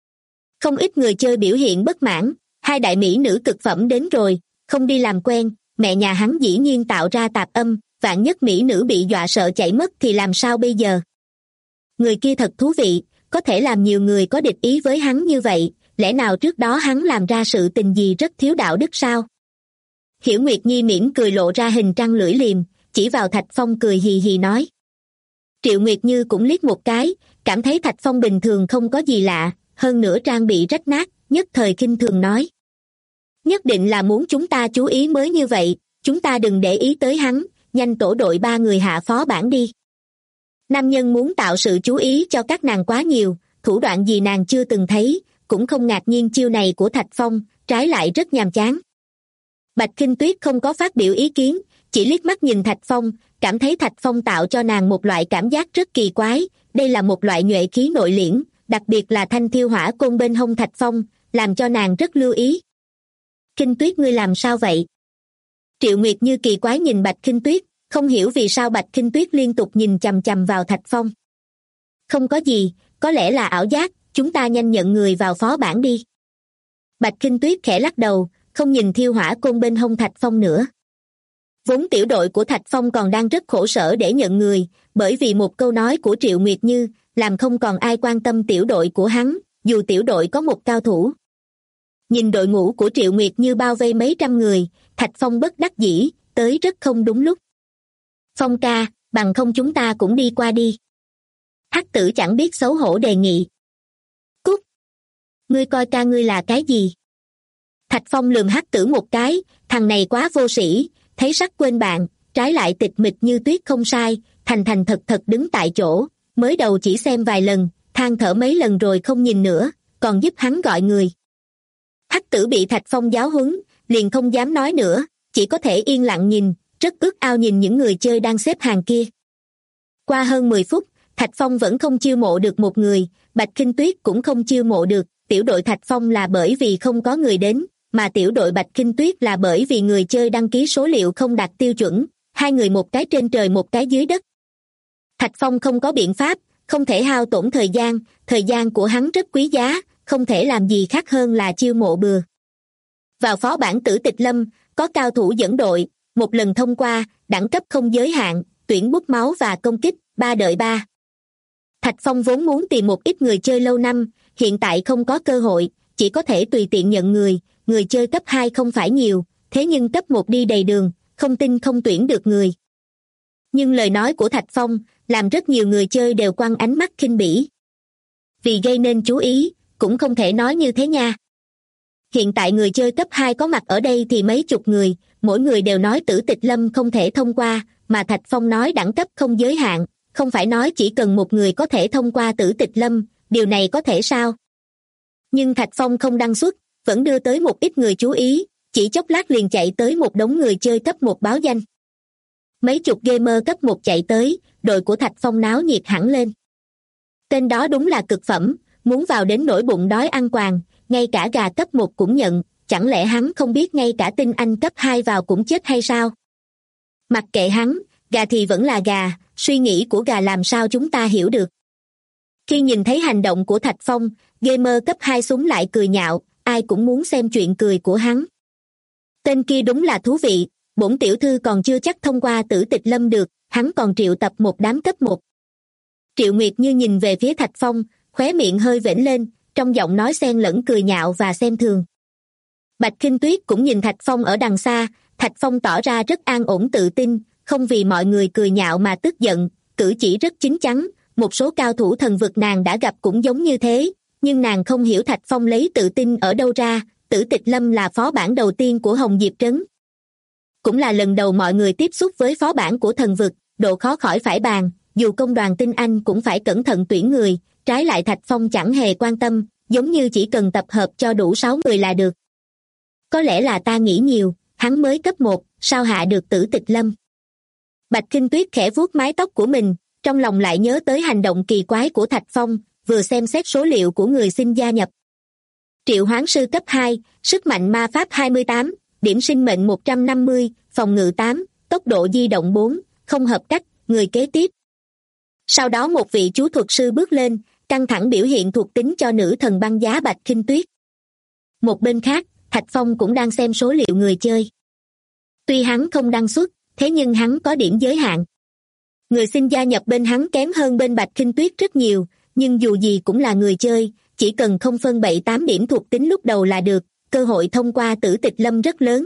Không ít người chơi biểu hiện bất mãn, hai đại mỹ nữ cực phẩm đến rồi, không đi làm quen, mẹ nhà hắn dĩ nhiên tạo ra tạp âm, vạn nhất mỹ nữ bị dọa sợ chạy mất thì làm sao bây giờ? Người kia thật thú vị, có thể làm nhiều người có địch ý với hắn như vậy, lẽ nào trước đó hắn làm ra sự tình gì rất thiếu đạo đức sao? Hiểu Nguyệt Nhi mỉm cười lộ ra hình trăng lưỡi liềm, chỉ vào Thạch Phong cười hì hì nói. Triệu Nguyệt Như cũng liếc một cái, cảm thấy Thạch Phong bình thường không có gì lạ, hơn nữa trang bị rách nát, nhất thời khinh thường nói. Nhất định là muốn chúng ta chú ý mới như vậy, chúng ta đừng để ý tới hắn, nhanh tổ đội 3 người hạ phó bản đi. Nam nhân muốn tạo sự chú ý cho các nàng quá nhiều, thủ đoạn gì nàng chưa từng thấy, cũng không ngạc nhiên chiêu này của Thạch Phong, trái lại rất nhàm chán. Bạch Khinh Tuyết không có phát biểu ý kiến, chỉ liếc mắt nhìn Thạch Phong, cảm thấy Thạch Phong tạo cho nàng một loại cảm giác rất kỳ quái, đây là một loại nhuệ khí nội liễm, đặc biệt là thanh thiêu hỏa côn bên hông Thạch Phong, làm cho nàng rất lưu ý. Khinh Tuyết ngươi làm sao vậy? Triệu Nguyệt Như kỳ quái nhìn Bạch Khinh Tuyết, không hiểu vì sao Bạch Khinh Tuyết liên tục nhìn chằm chằm vào Thạch Phong. Không có gì, có lẽ là ảo giác, chúng ta nhanh nhận người vào phó bản đi. Bạch Khinh Tuyết khẽ lắc đầu, không nhìn thiêu hỏa côn bên hông Thạch Phong nữa. Vốn tiểu đội của Thạch Phong còn đang rất khổ sở để nhận người, bởi vì một câu nói của Triệu Nguyệt Như, làm không còn ai quan tâm tiểu đội của hắn, dù tiểu đội có một cao thủ. Nhìn đội ngũ của Triệu Nguyệt Như bao vây mấy trăm người, Thạch Phong bất đắc dĩ, tới rất không đúng lúc. Phong ca, bằng không chúng ta cũng đi qua đi. Hắc Tử chẳng biết xấu hổ đề nghị. Cút! Ngươi coi ca ngươi là cái gì? Thạch Phong lườm Hắc Tử một cái, thằng này quá vô sĩ, thấy sắc quên bạn, trái lại tịch mịch như tuyết không sai, thành thành thật thật đứng tại chỗ, mới đầu chỉ xem vài lần, than thở mấy lần rồi không nhìn nữa, còn giúp hắn gọi người. Hắc Tử bị Thạch Phong giáo huấn, liền không dám nói nữa, chỉ có thể yên lặng nhìn, rất ước ao nhìn những người chơi đang xếp hàng kia. Qua hơn 10 phút, Thạch Phong vẫn không chiêu mộ được một người, Bạch Khinh Tuyết cũng không chiêu mộ được, tiểu đội Thạch Phong là bởi vì không có người đến, mà tiểu đội Bạch Khinh Tuyết là bởi vì người chơi đăng ký số liệu không đạt tiêu chuẩn, hai người một cái trên trời một cái dưới đất. Thạch Phong không có biện pháp, không thể hao tổn thời gian của hắn rất quý giá, không thể làm gì khác hơn là chiêu mộ bừa. Vào phó bản Tử Tịch Lâm, có cao thủ dẫn đội, một lần thông qua, đẳng cấp không giới hạn, tuyển bút máu và công kích, 3 đợi 3. Thạch Phong vốn muốn tìm một ít người chơi lâu năm, hiện tại không có cơ hội, chỉ có thể tùy tiện nhận người chơi cấp 2 không phải nhiều, thế nhưng cấp 1 đi đầy đường, không tin không tuyển được người. Nhưng lời nói của Thạch Phong, làm rất nhiều người chơi đều quăng ánh mắt khinh bỉ. Vì gây nên chú ý, cũng không thể nói như thế nha. Hiện tại người chơi cấp 2 có mặt ở đây thì mấy chục người, mỗi người đều nói Tử Tịch Lâm không thể thông qua, mà Thạch Phong nói đẳng cấp không giới hạn, không phải nói chỉ cần một người có thể thông qua Tử Tịch Lâm, điều này có thể sao? Nhưng Thạch Phong không đăng xuất, vẫn đưa tới một ít người chú ý, chỉ chốc lát liền chạy tới một đống người chơi cấp 1 báo danh. Mấy chục gamer cấp 1 chạy tới, đội của Thạch Phong náo nhiệt hẳn lên. Tên đó đúng là cực phẩm, muốn vào đến nỗi bụng đói ăn quàng, ngay cả gà cấp 1 cũng nhận, chẳng lẽ hắn không biết ngay cả tinh anh cấp 2 vào cũng chết hay sao? Mặc kệ hắn, gà thì vẫn là gà, suy nghĩ của gà làm sao chúng ta hiểu được. Khi nhìn thấy hành động của Thạch Phong, gamer cấp 2 súng lại cười nhạo, ai cũng muốn xem chuyện cười của hắn. Tên kia đúng là thú vị, bổn tiểu thư còn chưa chắc thông qua Tử Tịch Lâm được, hắn còn triệu tập một đám cấp 1. Triệu Nguyệt Như nhìn về phía Thạch Phong, khóe miệng hơi vểnh lên, trong giọng nói xen lẫn cười nhạo và xem thường. Bạch Khinh Tuyết cũng nhìn Thạch Phong ở đằng xa, Thạch Phong tỏ ra rất an ổn tự tin, không vì mọi người cười nhạo mà tức giận, cử chỉ rất chín chắn, một số cao thủ thần vực nàng đã gặp cũng giống như thế, nhưng nàng không hiểu Thạch Phong lấy tự tin ở đâu ra. Tử Tịch Lâm là phó bản đầu tiên của Hồng Diệp Trấn. Cũng là lần đầu mọi người tiếp xúc với phó bản của thần vực, độ khó khỏi phải bàn, dù công đoàn tinh anh cũng phải cẩn thận tuyển người, trái lại Thạch Phong chẳng hề quan tâm, giống như chỉ cần tập hợp cho đủ 6 người là được. Có lẽ là ta nghĩ nhiều, hắn mới cấp 1, sao hạ được Tử Tịch Lâm. Bạch Khinh Tuyết khẽ vuốt mái tóc của mình, trong lòng lại nhớ tới hành động kỳ quái của Thạch Phong, vừa xem xét số liệu của người xin gia nhập. Triệu hoán sư cấp 2, sức mạnh ma pháp 28, điểm sinh mệnh 150, phòng ngự 8, tốc độ di động 4, không hợp cách, người kế tiếp. Sau đó một vị chú thuật sư bước lên, căng thẳng biểu hiện thuộc tính cho nữ thần băng giá Bạch Khinh Tuyết. Một bên khác, Thạch Phong cũng đang xem số liệu người chơi. Tuy hắn không đăng xuất, thế nhưng hắn có điểm giới hạn. Người xin gia nhập bên hắn kém hơn bên Bạch Khinh Tuyết rất nhiều, nhưng dù gì cũng là người chơi, chỉ cần không phân bậy 8 điểm thuộc tính lúc đầu là được, cơ hội thông qua Tử Tịch Lâm rất lớn.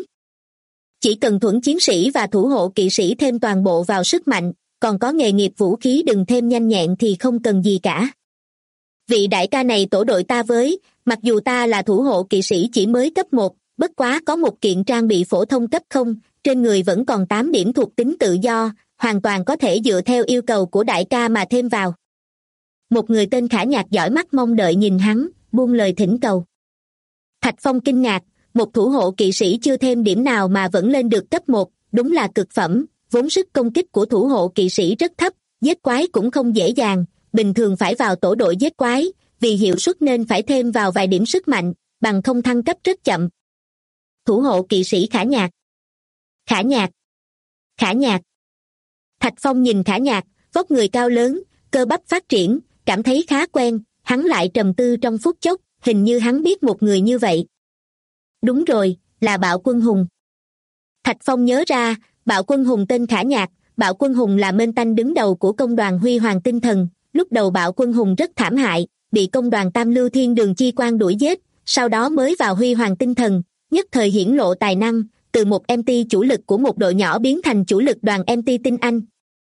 Chỉ cần thuẫn chiến sĩ và thủ hộ kỵ sĩ thêm toàn bộ vào sức mạnh, còn có nghề nghiệp vũ khí đừng thêm nhanh nhẹn thì không cần gì cả. Vị đại ca này tổ đội ta với, mặc dù ta là thủ hộ kỵ sĩ chỉ mới cấp 1, bất quá có một kiện trang bị phổ thông cấp 0, trên người vẫn còn 8 điểm thuộc tính tự do, hoàn toàn có thể dựa theo yêu cầu của đại ca mà thêm vào. Một người tên Khả Nhạc dõi mắt mong đợi nhìn hắn, buông lời thỉnh cầu. Thạch Phong kinh ngạc, một thủ hộ kỵ sĩ chưa thêm điểm nào mà vẫn lên được cấp 1, đúng là cực phẩm, vốn sức công kích của thủ hộ kỵ sĩ rất thấp, giết quái cũng không dễ dàng, bình thường phải vào tổ đội giết quái, vì hiệu suất nên phải thêm vào vài điểm sức mạnh, bằng không thăng cấp rất chậm. Thủ hộ kỵ sĩ Khả Nhạc. Khả Nhạc. Khả Nhạc. Thạch Phong nhìn Khả Nhạc, vóc người cao lớn, cơ bắp phát triển, cảm thấy khá quen, hắn lại trầm tư trong phút chốc, hình như hắn biết một người như vậy. Đúng rồi, là Bạo Quân Hùng. Thạch Phong nhớ ra, Bạo Quân Hùng tên Khả Nhạc, Bạo Quân Hùng là Mên Tanh đứng đầu của công đoàn Huy Hoàng Tinh Thần, lúc đầu Bạo Quân Hùng rất thảm hại, bị công đoàn Tam Lưu Thiên Đường Chi Quan đuổi giết, sau đó mới vào Huy Hoàng Tinh Thần, nhất thời hiển lộ tài năng, từ một MT chủ lực của một đội nhỏ biến thành chủ lực đoàn MT Tinh Anh.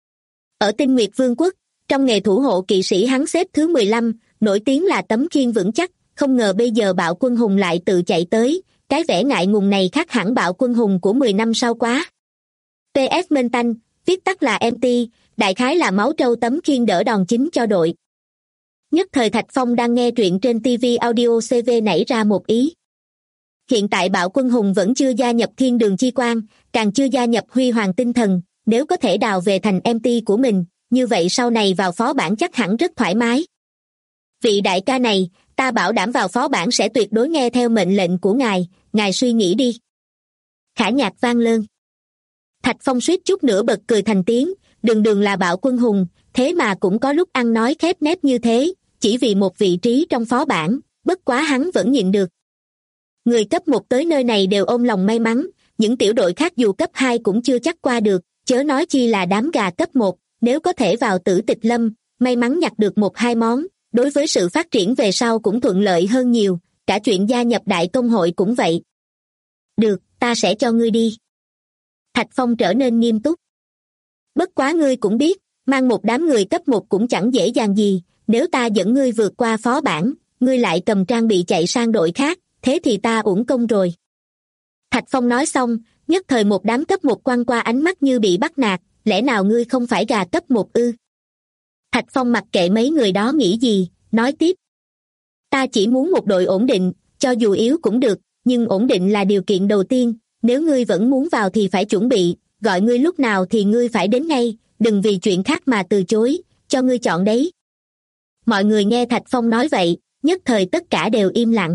Ở Tinh Nguyệt Vương quốc, trong nghề thủ hộ kỵ sĩ hắn xếp thứ 15, nổi tiếng là tấm khiên vững chắc, không ngờ bây giờ Bạo Quân Hùng lại tự chạy tới, cái vẻ ngại ngùng này khác hẳn Bạo Quân Hùng của 10 năm sau quá. PF Mên Tanh, viết tắt là MT, đại khái là máu trâu tấm khiên đỡ đòn chính cho đội. Nhất thời Thạch Phong đang nghe truyện trên TV Audio CV nảy ra một ý. Hiện tại Bạo Quân Hùng vẫn chưa gia nhập Thiên Đường Chi Quan, càng chưa gia nhập Huy Hoàng Tinh Thần, nếu có thể đào về thành MT của mình, như vậy sau này vào phó bản chắc hẳn rất thoải mái. Vị đại ca này, ta bảo đảm vào phó bản sẽ tuyệt đối nghe theo mệnh lệnh của ngài suy nghĩ đi. Khả Nhạc vang lên. Thạch Phong suýt chút nữa bật cười thành tiếng, đường là Bạo Quân Hùng, thế mà cũng có lúc ăn nói khép nép như thế, chỉ vì một vị trí trong phó bản, bất quá hắn vẫn nhịn được. Người cấp 1 tới nơi này đều ôm lòng may mắn, những tiểu đội khác dù cấp 2 cũng chưa chắc qua được, chớ nói chi là đám gà cấp 1, nếu có thể vào Tử Tịch Lâm, may mắn nhặt được 1-2 món, đối với sự phát triển về sau cũng thuận lợi hơn nhiều, cả chuyện gia nhập đại công hội cũng vậy. Được, ta sẽ cho ngươi đi. Thạch Phong trở nên nghiêm túc. Bất quá ngươi cũng biết, mang một đám người cấp 1 cũng chẳng dễ dàng gì, nếu ta dẫn ngươi vượt qua phó bản, ngươi lại cầm trang bị chạy sang đội khác, thế thì ta uổng công rồi. Thạch Phong nói xong, nhất thời một đám cấp 1 quăng qua ánh mắt như bị bắt nạt, lẽ nào ngươi không phải gà cấp 1 ư? Thạch Phong mặc kệ mấy người đó nghĩ gì, nói tiếp. Ta chỉ muốn một đội ổn định, cho dù yếu cũng được, nhưng ổn định là điều kiện đầu tiên, nếu ngươi vẫn muốn vào thì phải chuẩn bị, gọi ngươi lúc nào thì ngươi phải đến ngay, đừng vì chuyện khác mà từ chối, cho ngươi chọn đấy. Mọi người nghe Thạch Phong nói vậy, nhất thời tất cả đều im lặng.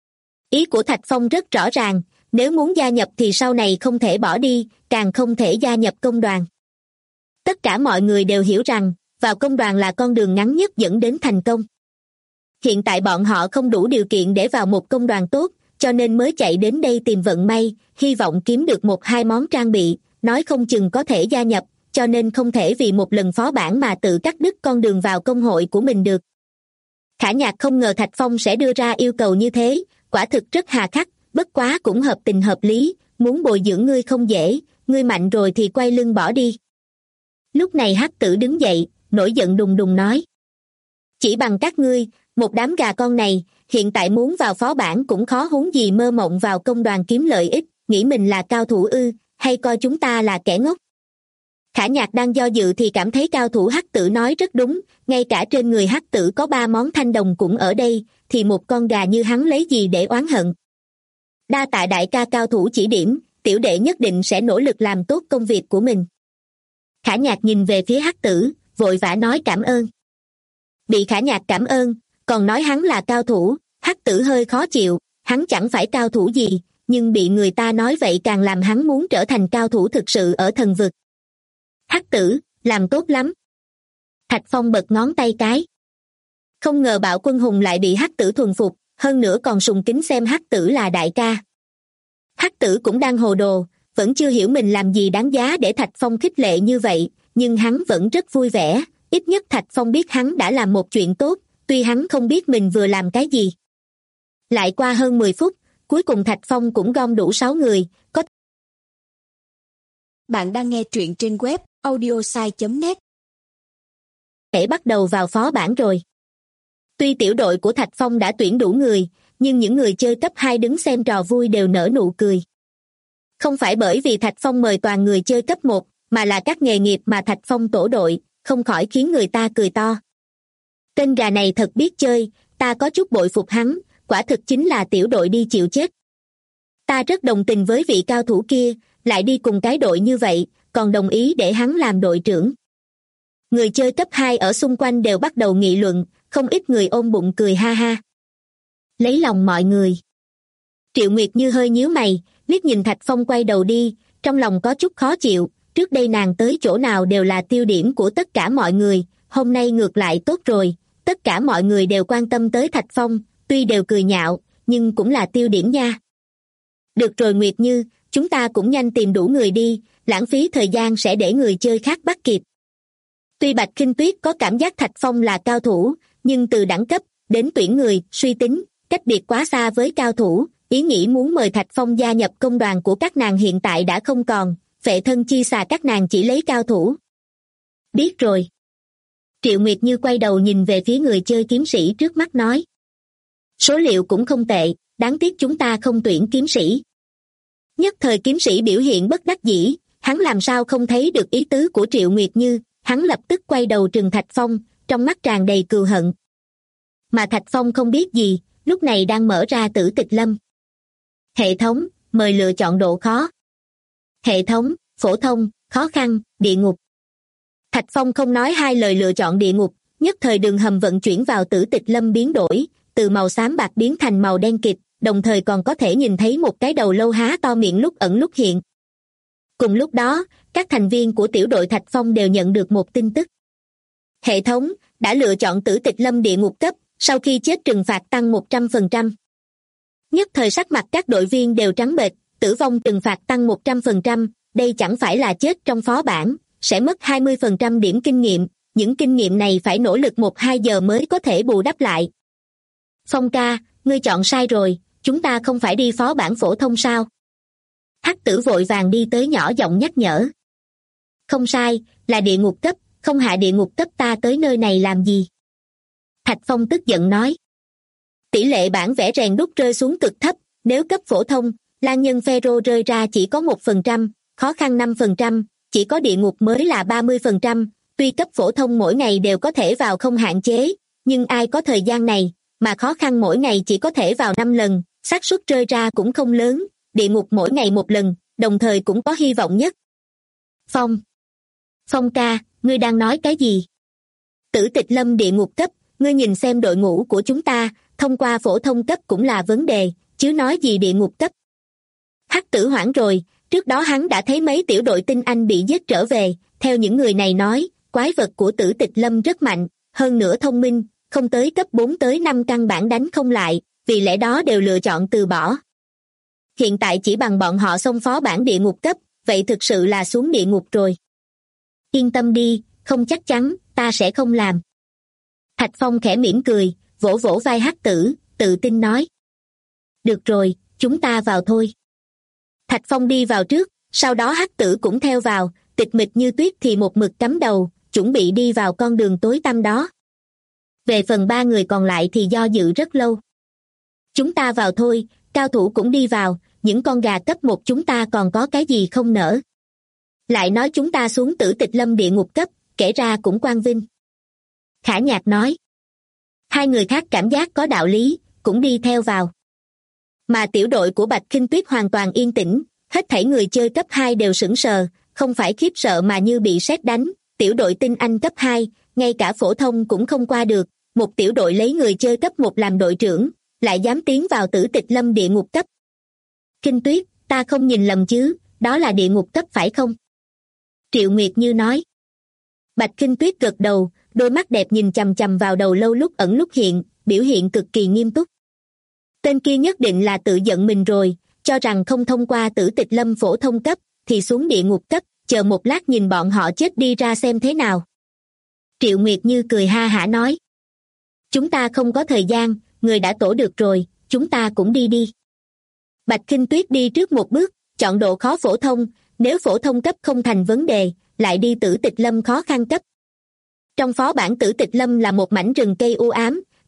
Ý của Thạch Phong rất rõ ràng, nếu muốn gia nhập thì sau này không thể bỏ đi, càng không thể gia nhập công đoàn. Tất cả mọi người đều hiểu rằng, vào công đoàn là con đường ngắn nhất dẫn đến thành công. Hiện tại bọn họ không đủ điều kiện để vào một công đoàn tốt, cho nên mới chạy đến đây tìm vận may, hy vọng kiếm được 1-2 món trang bị, nói không chừng có thể gia nhập, cho nên không thể vì một lần phó bản mà tự cắt đứt con đường vào công hội của mình được. Khả Nhạc không ngờ Thạch Phong sẽ đưa ra yêu cầu như thế, quả thực rất hà khắc, bất quá cũng hợp tình hợp lý, muốn bồi dưỡng ngươi không dễ, ngươi mạnh rồi thì quay lưng bỏ đi. Lúc này Hắc Tử đứng dậy, nổi giận đùng đùng nói. Chỉ bằng các ngươi, một đám gà con này, hiện tại muốn vào phó bản cũng khó, huống gì mơ mộng vào công đoàn kiếm lợi ích, nghĩ mình là cao thủ ư, hay coi chúng ta là kẻ ngốc. Khả Nhạc đang do dự thì cảm thấy cao thủ Hắc Tử nói rất đúng, ngay cả trên người Hắc Tử có 3 món thanh đồng cũng ở đây, thì một con gà như hắn lấy gì để oán hận. Đa tạ đại ca cao thủ chỉ điểm, tiểu đệ nhất định sẽ nỗ lực làm tốt công việc của mình. Khả Nhạc nhìn về phía Hắc Tử, vội vã nói cảm ơn. Bị Khả Nhạc cảm ơn, còn nói hắn là cao thủ, Hắc Tử hơi khó chịu, hắn chẳng phải cao thủ gì, nhưng bị người ta nói vậy càng làm hắn muốn trở thành cao thủ thực sự ở thần vực. Hắc Tử, làm tốt lắm. Thạch Phong bật ngón tay cái. Không ngờ Bạo Quân Hùng lại bị Hắc Tử thuần phục, hơn nữa còn sùng kính xem Hắc Tử là đại ca. Hắc Tử cũng đang hồ đồ, vẫn chưa hiểu mình làm gì đáng giá để Thạch Phong khích lệ như vậy, nhưng hắn vẫn rất vui vẻ, ít nhất Thạch Phong biết hắn đã làm một chuyện tốt, tuy hắn không biết mình vừa làm cái gì. Lại qua hơn 10 phút, cuối cùng Thạch Phong cũng gom đủ 6 người, có. Bạn đang nghe truyện trên web audiosai.net. Để bắt đầu vào phó bản rồi. Tuy tiểu đội của Thạch Phong đã tuyển đủ người, nhưng những người chơi cấp 2 đứng xem trò vui đều nở nụ cười. Không phải bởi vì Thạch Phong mời toàn người chơi cấp 1, mà là các nghề nghiệp mà Thạch Phong tổ đội, không khỏi khiến người ta cười to. Tên gà này thật biết chơi, ta có chút bội phục hắn, quả thực chính là tiểu đội đi chịu chết. Ta rất đồng tình với vị cao thủ kia, lại đi cùng cái đội như vậy, còn đồng ý để hắn làm đội trưởng. Người chơi cấp 2 ở xung quanh đều bắt đầu nghị luận, không ít người ôm bụng cười ha ha. Lấy lòng mọi người. Triệu Nguyệt Như hơi nhíu mày, liếc nhìn Thạch Phong quay đầu đi, trong lòng có chút khó chịu, trước đây nàng tới chỗ nào đều là tiêu điểm của tất cả mọi người, hôm nay ngược lại tốt rồi, tất cả mọi người đều quan tâm tới Thạch Phong, tuy đều cười nhạo, nhưng cũng là tiêu điểm nha. Được rồi Nguyệt Như, chúng ta cũng nhanh tìm đủ người đi, lãng phí thời gian sẽ để người chơi khác bắt kịp. Tuy Bạch Khinh Tuyết có cảm giác Thạch Phong là cao thủ, nhưng từ đẳng cấp đến tuyển người, suy tính, cách biệt quá xa với cao thủ, ý nghĩ muốn mời Thạch Phong gia nhập công đoàn của các nàng hiện tại đã không còn, phệ thân chi xà các nàng chỉ lấy cao thủ. Biết rồi. Triệu Nguyệt Như quay đầu nhìn về phía người chơi kiếm sĩ trước mắt nói. Số liệu cũng không tệ, đáng tiếc chúng ta không tuyển kiếm sĩ. Nhất thời kiếm sĩ biểu hiện bất đắc dĩ, hắn làm sao không thấy được ý tứ của Triệu Nguyệt Như, hắn lập tức quay đầu trừng Thạch Phong, trong mắt tràn đầy cừu hận. Mà Thạch Phong không biết gì, lúc này đang mở ra Tử Tịch Lâm. Hệ thống, mời lựa chọn độ khó. Hệ thống, phổ thông, khó khăn, địa ngục. Thạch Phong không nói hai lời lựa chọn địa ngục, nhất thời đường hầm vận chuyển vào Tử Tịch Lâm biến đổi, từ màu xám bạc biến thành màu đen kịt, đồng thời còn có thể nhìn thấy một cái đầu lâu há to miệng lúc ẩn lúc hiện. Cùng lúc đó, các thành viên của tiểu đội Thạch Phong đều nhận được một tin tức. Hệ thống đã lựa chọn Tử Tịch Lâm địa ngục cấp, sau khi chết trừng phạt tăng 100%. Nhất thời sắc mặt các đội viên đều trắng bệch, tử vong trừng phạt tăng 100%, đây chẳng phải là chết trong phó bản, sẽ mất 20% điểm kinh nghiệm, những kinh nghiệm này phải nỗ lực 1-2 giờ mới có thể bù đắp lại. Phong ca, ngươi chọn sai rồi, chúng ta không phải đi phó bản phổ thông sao? Hắc tử vội vàng đi tới nhỏ giọng nhắc nhở. Không sai, là địa ngục cấp, không hạ địa ngục cấp ta tới nơi này làm gì? Thạch Phong tức giận nói. Tỷ lệ bản vẽ rèn đúc rơi xuống cực thấp, nếu cấp phổ thông, lan nhân phêrô rơi ra chỉ có 1%, khó khăn 5%, chỉ có địa ngục mới là 30%, tuy cấp phổ thông mỗi ngày đều có thể vào không hạn chế, nhưng ai có thời gian này, mà khó khăn mỗi ngày chỉ có thể vào 5 lần, xác suất rơi ra cũng không lớn, địa ngục mỗi ngày 1 lần, đồng thời cũng có hy vọng nhất. Phong ca, ngươi đang nói cái gì? Tử Tịch Lâm địa ngục cấp, ngươi nhìn xem đội ngũ của chúng ta, thông qua phổ thông cấp cũng là vấn đề, chứ nói gì địa ngục cấp. Hắc tử hoảng rồi, trước đó hắn đã thấy mấy tiểu đội tinh anh bị giết trở về, theo những người này nói, quái vật của Tử Tịch Lâm rất mạnh, hơn nữa thông minh, không tới cấp 4 tới 5 căn bản đánh không lại, vì lẽ đó đều lựa chọn từ bỏ. Hiện tại chỉ bằng bọn họ xông phó bản địa ngục cấp, vậy thực sự là xuống địa ngục rồi. Yên tâm đi, không chắc chắn, ta sẽ không làm. Thạch Phong khẽ mỉm cười, vỗ vỗ vai Hắc tử, tự tin nói. Được rồi, chúng ta vào thôi. Thạch Phong đi vào trước, sau đó Hắc tử cũng theo vào, tịch mịch như tuyết thì một mực cắm đầu, chuẩn bị đi vào con đường tối tăm đó. Về phần 3 người còn lại thì do dự rất lâu. Chúng ta vào thôi, cao thủ cũng đi vào, những con gà cấp 1 chúng ta còn có cái gì không nỡ. Lại nói chúng ta xuống Tử Tịch Lâm địa ngục cấp, kể ra cũng quang vinh. Khả Nhạc nói. 2 người khác cảm giác có đạo lý, cũng đi theo vào. Mà tiểu đội của Bạch Khinh Tuyết hoàn toàn yên tĩnh, hết thảy người chơi cấp 2 đều sững sờ, không phải khiếp sợ mà như bị sét đánh, tiểu đội tinh anh cấp 2, ngay cả phổ thông cũng không qua được, một tiểu đội lấy người chơi cấp 1 làm đội trưởng, lại dám tiến vào Tử Tịch Lâm địa ngục cấp. Kinh Tuyết, ta không nhìn lầm chứ, đó là địa ngục cấp phải không? Triệu Nguyệt Như nói. Bạch Kinh Tuyết gật đầu, đôi mắt đẹp nhìn chằm chằm vào đầu lâu lúc ẩn lúc hiện, biểu hiện cực kỳ nghiêm túc. Tên kia nhất định là tự giận mình rồi, cho rằng không thông qua Tử Tịch Lâm phổ thông cấp, thì xuống địa ngục cấp, chờ một lát nhìn bọn họ chết đi ra xem thế nào. Triệu Nguyệt Như cười ha hả nói. Chúng ta không có thời gian, người đã tổ được rồi, chúng ta cũng đi đi. Bạch Kinh Tuyết đi trước một bước, chọn độ khó phổ thông, nếu phổ thông cấp không thành vấn đề, lại đi Tử Tịch Lâm khó khăn cấp. Trong phó bản Tử Tịch Lâm là một mảnh rừng cây u ám,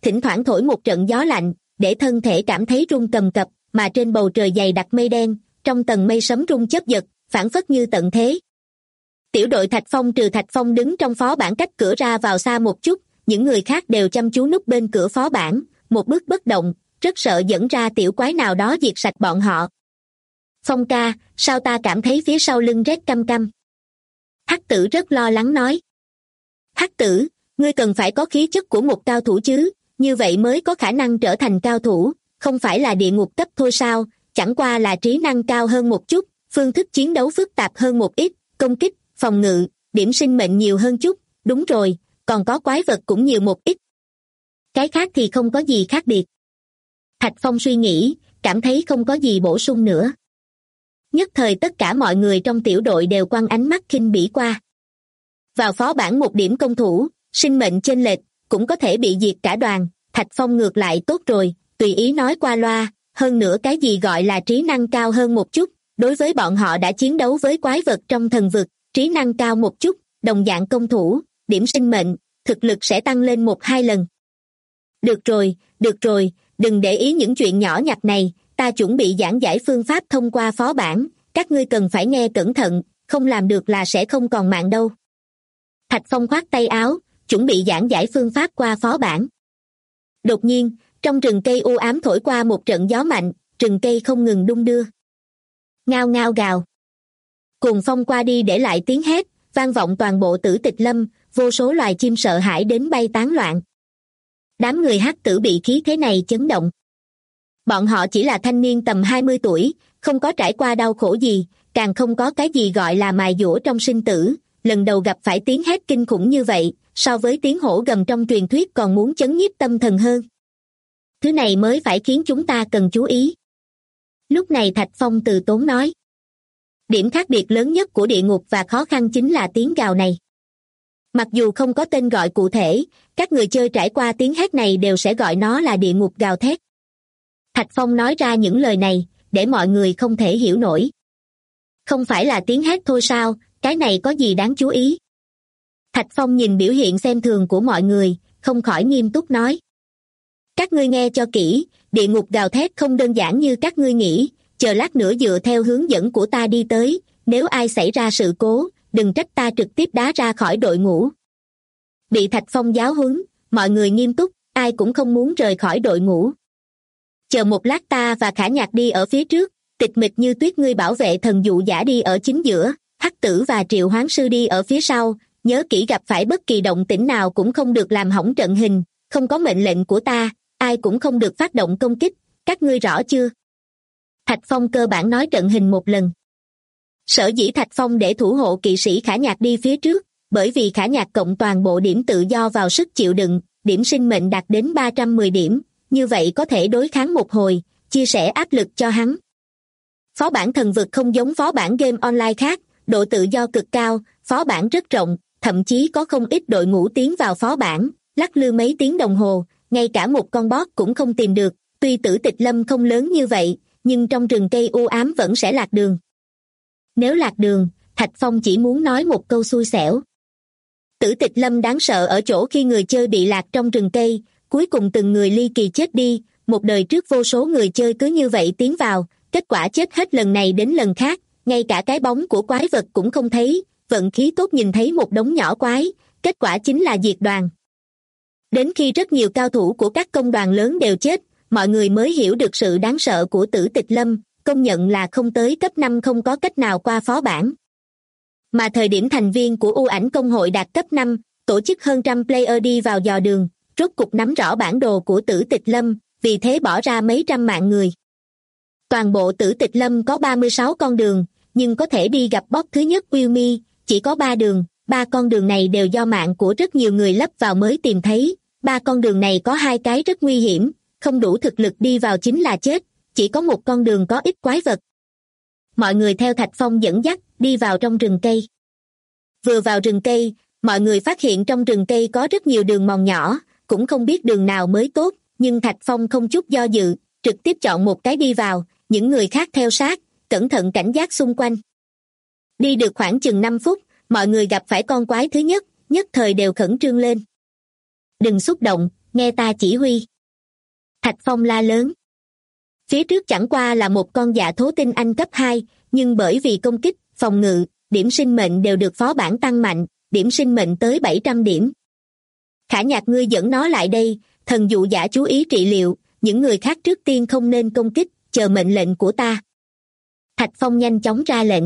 thỉnh thoảng thổi một trận gió lạnh, để thân thể cảm thấy run cầm cập, mà trên bầu trời dày đặc mây đen, trong tầng mây sấm rung chớp giật, phảng phất như tận thế. Tiểu đội Thạch Phong trừ Thạch Phong đứng trong phó bản cách cửa ra vào xa một chút, những người khác đều chăm chú núp bên cửa phó bản, một bước bất động, rất sợ dẫn ra tiểu quái nào đó diệt sạch bọn họ. Phong ca, sao ta cảm thấy phía sau lưng rét căm căm? Hắc tử rất lo lắng nói. Hắc tử, ngươi cần phải có khí chất của một cao thủ chứ, như vậy mới có khả năng trở thành cao thủ, không phải là địa ngục cấp thôi sao, chẳng qua là trí năng cao hơn một chút, phương thức chiến đấu phức tạp hơn một ít, công kích, phòng ngự, điểm sinh mệnh nhiều hơn chút, đúng rồi, còn có quái vật cũng nhiều một ít. Cái khác thì không có gì khác biệt. Thạch Phong suy nghĩ, cảm thấy không có gì bổ sung nữa. Nhất thời tất cả mọi người trong tiểu đội đều quăng ánh mắt khinh bỉ qua. Vào phó bản một điểm công thủ, sinh mệnh chênh lệch, cũng có thể bị diệt cả đoàn, Thạch Phong ngược lại tốt rồi, tùy ý nói qua loa, hơn nữa cái gì gọi là trí năng cao hơn một chút, đối với bọn họ đã chiến đấu với quái vật trong thần vực, trí năng cao một chút, đồng dạng công thủ, điểm sinh mệnh, thực lực sẽ tăng lên 1-2 lần. Được rồi, đừng để ý những chuyện nhỏ nhặt này, ta chuẩn bị giảng giải phương pháp thông qua phó bản, các ngươi cần phải nghe cẩn thận, không làm được là sẽ không còn mạng đâu. Thạch Phong khoát tay áo, chuẩn bị giảng giải phương pháp qua phó bản. Đột nhiên, trong rừng cây u ám thổi qua một trận gió mạnh, rừng cây không ngừng đung đưa. Ngao ngao gào. Cuồng phong qua đi để lại tiếng hét, vang vọng toàn bộ Tử Tịch Lâm, vô số loài chim sợ hãi đến bay tán loạn. Đám người hắc tử bị khí thế này chấn động. Bọn họ chỉ là thanh niên tầm 20 tuổi, không có trải qua đau khổ gì, càng không có cái gì gọi là mài dũa trong sinh tử, lần đầu gặp phải tiếng hét kinh khủng như vậy, so với tiếng hổ gầm trong truyền thuyết còn muốn chấn nhiếp tâm thần hơn. Thứ này mới phải khiến chúng ta cần chú ý. Lúc này Thạch Phong từ tốn nói. Điểm khác biệt lớn nhất của địa ngục và khó khăn chính là tiếng gào này. Mặc dù không có tên gọi cụ thể, các người chơi trải qua tiếng hét này đều sẽ gọi nó là địa ngục gào thét. Thạch Phong nói ra những lời này, để mọi người không thể hiểu nổi. Không phải là tiếng hét thôi sao, cái này có gì đáng chú ý? Thạch Phong nhìn biểu hiện xem thường của mọi người, không khỏi nghiêm túc nói. Các ngươi nghe cho kỹ, địa ngục gào thét không đơn giản như các ngươi nghĩ, chờ lát nữa dựa theo hướng dẫn của ta đi tới, nếu ai xảy ra sự cố, đừng trách ta trực tiếp đá ra khỏi đội ngũ. Bị Thạch Phong giáo huấn, mọi người nghiêm túc, ai cũng không muốn rời khỏi đội ngũ. Chờ một lát ta và Khả Nhạc đi ở phía trước, Tịch Mịch Như Tuyết ngươi bảo vệ thần dụ giả đi ở chính giữa, Hắc Tử và Triệu Hoán Sư đi ở phía sau, nhớ kỹ gặp phải bất kỳ động tĩnh nào cũng không được làm hỏng trận hình, không có mệnh lệnh của ta, ai cũng không được phát động công kích, các ngươi rõ chưa? Thạch Phong cơ bản nói trận hình một lần. Sở dĩ Thạch Phong để thủ hộ kỵ sĩ Khả Nhạc đi phía trước, bởi vì Khả Nhạc cộng toàn bộ điểm tự do vào sức chịu đựng, điểm sinh mệnh đạt đến 310 điểm, như vậy có thể đối kháng một hồi, chia sẻ áp lực cho hắn. Phó bản thần vực không giống phó bản game online khác, độ tự do cực cao, phó bản rất rộng, thậm chí có không ít đội ngũ tiến vào phó bản, lắc lư mấy tiếng đồng hồ, ngay cả một con boss cũng không tìm được, tuy Tử Tịch Lâm không lớn như vậy, nhưng trong rừng cây u ám vẫn sẽ lạc đường. Nếu lạc đường, Thạch Phong chỉ muốn nói một câu xui xẻo. Tử Tịch Lâm đáng sợ ở chỗ khi người chơi bị lạc trong rừng cây, cuối cùng từng người ly kỳ chết đi, một đời trước vô số người chơi cứ như vậy tiến vào, kết quả chết hết lần này đến lần khác, ngay cả cái bóng của quái vật cũng không thấy, vận khí tốt nhìn thấy một đống nhỏ quái, kết quả chính là diệt đoàn. Đến khi rất nhiều cao thủ của các công đoàn lớn đều chết, mọi người mới hiểu được sự đáng sợ của Tử Tịch Lâm, công nhận là không tới cấp 5 không có cách nào qua phó bản. Mà thời điểm thành viên của U Ảnh Công hội đạt cấp 5, tổ chức hơn trăm player đi vào dò đường, rốt cục nắm rõ bản đồ của Tử Tịch Lâm, vì thế bỏ ra mấy trăm mạng người. Toàn bộ Tử Tịch Lâm có 36 con đường, nhưng có thể đi gặp boss thứ nhất Wilmy, chỉ có 3 đường, 3 con đường này đều do mạng của rất nhiều người lấp vào mới tìm thấy, 3 con đường này có 2 cái rất nguy hiểm, không đủ thực lực đi vào chính là chết, chỉ có một con đường có ít quái vật. Mọi người theo Thạch Phong dẫn dắt, đi vào trong rừng cây. Vừa vào rừng cây, mọi người phát hiện trong rừng cây có rất nhiều đường mòn nhỏ, cũng không biết đường nào mới tốt, nhưng Thạch Phong không chút do dự, trực tiếp chọn một cái đi vào, những người khác theo sát, cẩn thận cảnh giác xung quanh. Đi được khoảng chừng 5 phút, mọi người gặp phải con quái thứ nhất, nhất thời đều khẩn trương lên. Đừng xúc động, nghe ta chỉ huy. Thạch Phong la lớn. Phía trước chẳng qua là một con dạ thố tinh anh cấp 2, nhưng bởi vì công kích, phòng ngự, điểm sinh mệnh đều được phó bản tăng mạnh, điểm sinh mệnh tới 700 điểm. Khả Nhạc, ngươi dẫn nó lại đây, thần dụ giả chú ý trị liệu, những người khác trước tiên không nên công kích, chờ mệnh lệnh của ta. Thạch Phong nhanh chóng ra lệnh.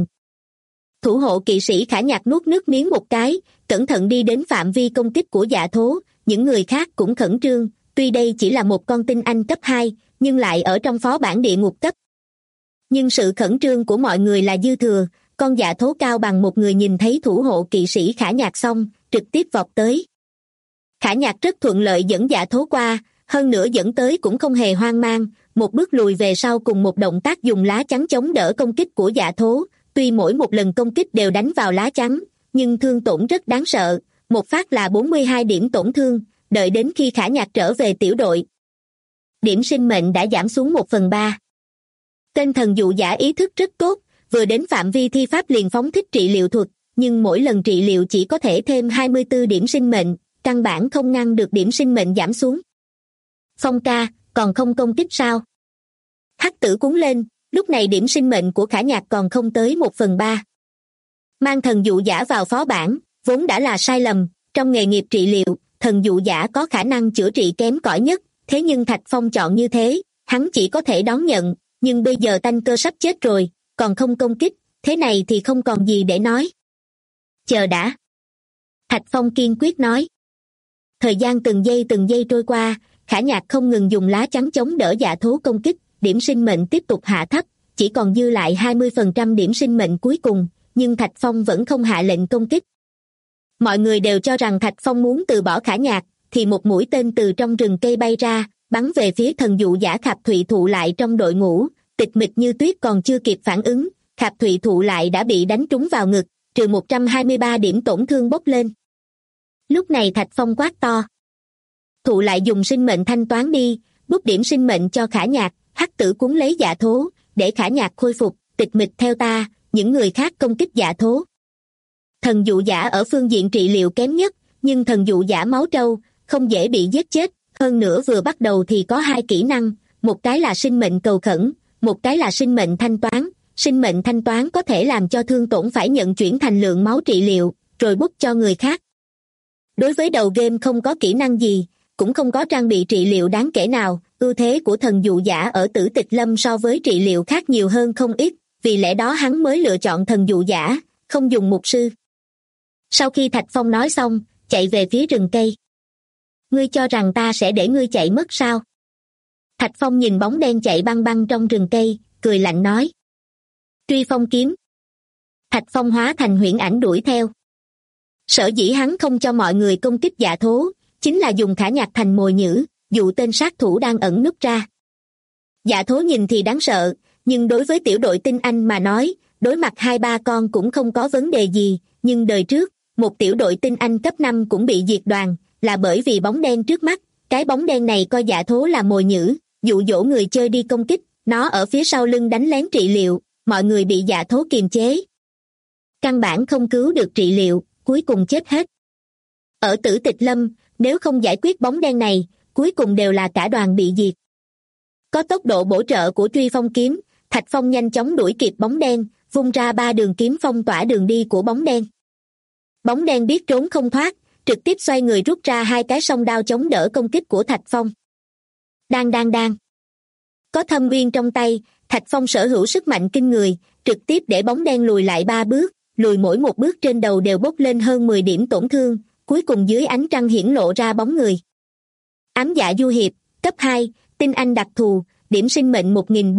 Thủ hộ kỵ sĩ Khả Nhạc nuốt nước miếng một cái, cẩn thận đi đến phạm vi công kích của dạ thố, những người khác cũng khẩn trương, tuy đây chỉ là một con tinh anh cấp 2, nhưng lại ở trong phó bản địa ngục cấp. Nhưng sự khẩn trương của mọi người là dư thừa, con dạ thố cao bằng một người nhìn thấy thủ hộ kỵ sĩ Khả Nhạc xong, trực tiếp vọt tới. Khả Nhạc rất thuận lợi dẫn dạ thố qua, hơn nữa dẫn tới cũng không hề hoang mang, một bước lùi về sau cùng một động tác dùng lá chắn chống đỡ công kích của dạ thố, tuy mỗi một lần công kích đều đánh vào lá chắn, nhưng thương tổn rất đáng sợ, một phát là 42 điểm tổn thương, đợi đến khi Khả Nhạc trở về tiểu đội. Điểm sinh mệnh đã giảm xuống 1/3. Tên thần dụ giả ý thức rất tốt, vừa đến phạm vi thi pháp liền phóng thích trị liệu thuật, nhưng mỗi lần trị liệu chỉ có thể thêm 24 điểm sinh mệnh, căn bản không ngăn được điểm sinh mệnh giảm xuống. Phong ca, còn không công kích sao? Hắc tử cuốn lên, lúc này điểm sinh mệnh của Khả Nhạc còn không tới 1/3. Mang thần dụ giả vào phó bản, vốn đã là sai lầm, trong nghề nghiệp trị liệu, thần dụ giả có khả năng chữa trị kém cỏi nhất, thế nhưng Thạch Phong chọn như thế, hắn chỉ có thể đón nhận, nhưng bây giờ tanh cơ sắp chết rồi, còn không công kích, thế này thì không còn gì để nói. Chờ đã. Thạch Phong kiên quyết nói. Thời gian từng giây trôi qua, Khả Nhạc không ngừng dùng lá chắn chống đỡ dạ thố công kích, điểm sinh mệnh tiếp tục hạ thấp, chỉ còn dư lại 20% điểm sinh mệnh cuối cùng, nhưng Thạch Phong vẫn không hạ lệnh công kích. Mọi người đều cho rằng Thạch Phong muốn từ bỏ Khả Nhạc, thì một mũi tên từ trong rừng cây bay ra, bắn về phía thần dụ giả Khạp Thụy Thụ lại trong đội ngũ, tịch mịch như tuyết còn chưa kịp phản ứng, Khạp Thụy Thụ lại đã bị đánh trúng vào ngực, trừ 123 điểm tổn thương bốc lên. Lúc này Thạch Phong quát to. Thụ lại dùng sinh mệnh thanh toán đi, bút điểm sinh mệnh cho Khả Nhạc, hắc tử cuốn lấy dạ thố, để Khả Nhạc khôi phục, tịch mịch theo ta, những người khác công kích dạ thố. Thần dụ giả ở phương diện trị liệu kém nhất, nhưng thần dụ giả máu trâu, không dễ bị giết chết, hơn nữa vừa bắt đầu thì có 2 kỹ năng, một cái là sinh mệnh cầu khẩn, một cái là sinh mệnh thanh toán. Sinh mệnh thanh toán có thể làm cho thương tổn phải nhận chuyển thành lượng máu trị liệu, rồi bút cho người khác. Đối với đầu game không có kỹ năng gì, cũng không có trang bị trị liệu đáng kể nào, ưu thế của thần dụ giả ở Tử Tịch Lâm so với trị liệu khác nhiều hơn không ít, vì lẽ đó hắn mới lựa chọn thần dụ giả, không dùng mục sư. Sau khi Thạch Phong nói xong, chạy về phía rừng cây. Ngươi cho rằng ta sẽ để ngươi chạy mất sao? Thạch Phong nhìn bóng đen chạy băng băng trong rừng cây, cười lạnh nói. Truy phong kiếm. Thạch Phong hóa thành huyễn ảnh đuổi theo. Sở dĩ hắn không cho mọi người công kích dạ thố, chính là dùng Khả Nhạc thành mồi nhử, dụ tên sát thủ đang ẩn núp ra. Dạ thố nhìn thì đáng sợ, nhưng đối với tiểu đội tinh anh mà nói, đối mặt 2-3 con cũng không có vấn đề gì, nhưng đời trước, một tiểu đội tinh anh cấp 5 cũng bị diệt đoàn, là bởi vì bóng đen trước mắt, cái bóng đen này coi dạ thố là mồi nhử, dụ dỗ người chơi đi công kích, nó ở phía sau lưng đánh lén trị liệu, mọi người bị dạ thố kiềm chế. Căn bản không cứu được trị liệu, cuối cùng chết hết. Ở Tử Tịch Lâm, nếu không giải quyết bóng đen này, cuối cùng đều là cả đoàn bị diệt. Có tốc độ bổ trợ của truy phong kiếm, Thạch Phong nhanh chóng đuổi kịp bóng đen, vung ra 3 đường kiếm phong tỏa đường đi của bóng đen. Bóng đen biết trốn không thoát, trực tiếp xoay người rút ra 2 cái song đao chống đỡ công kích của Thạch Phong. Đang. Có thâm uyên trong tay, Thạch Phong sở hữu sức mạnh kinh người, trực tiếp để bóng đen lùi lại 3 bước, lùi mỗi một bước trên đầu đều bốc lên hơn 10 điểm tổn thương, cuối cùng dưới ánh trăng hiển lộ ra bóng người. Ám dạ du hiệp, cấp 2, tinh anh đặc thù, điểm sinh mệnh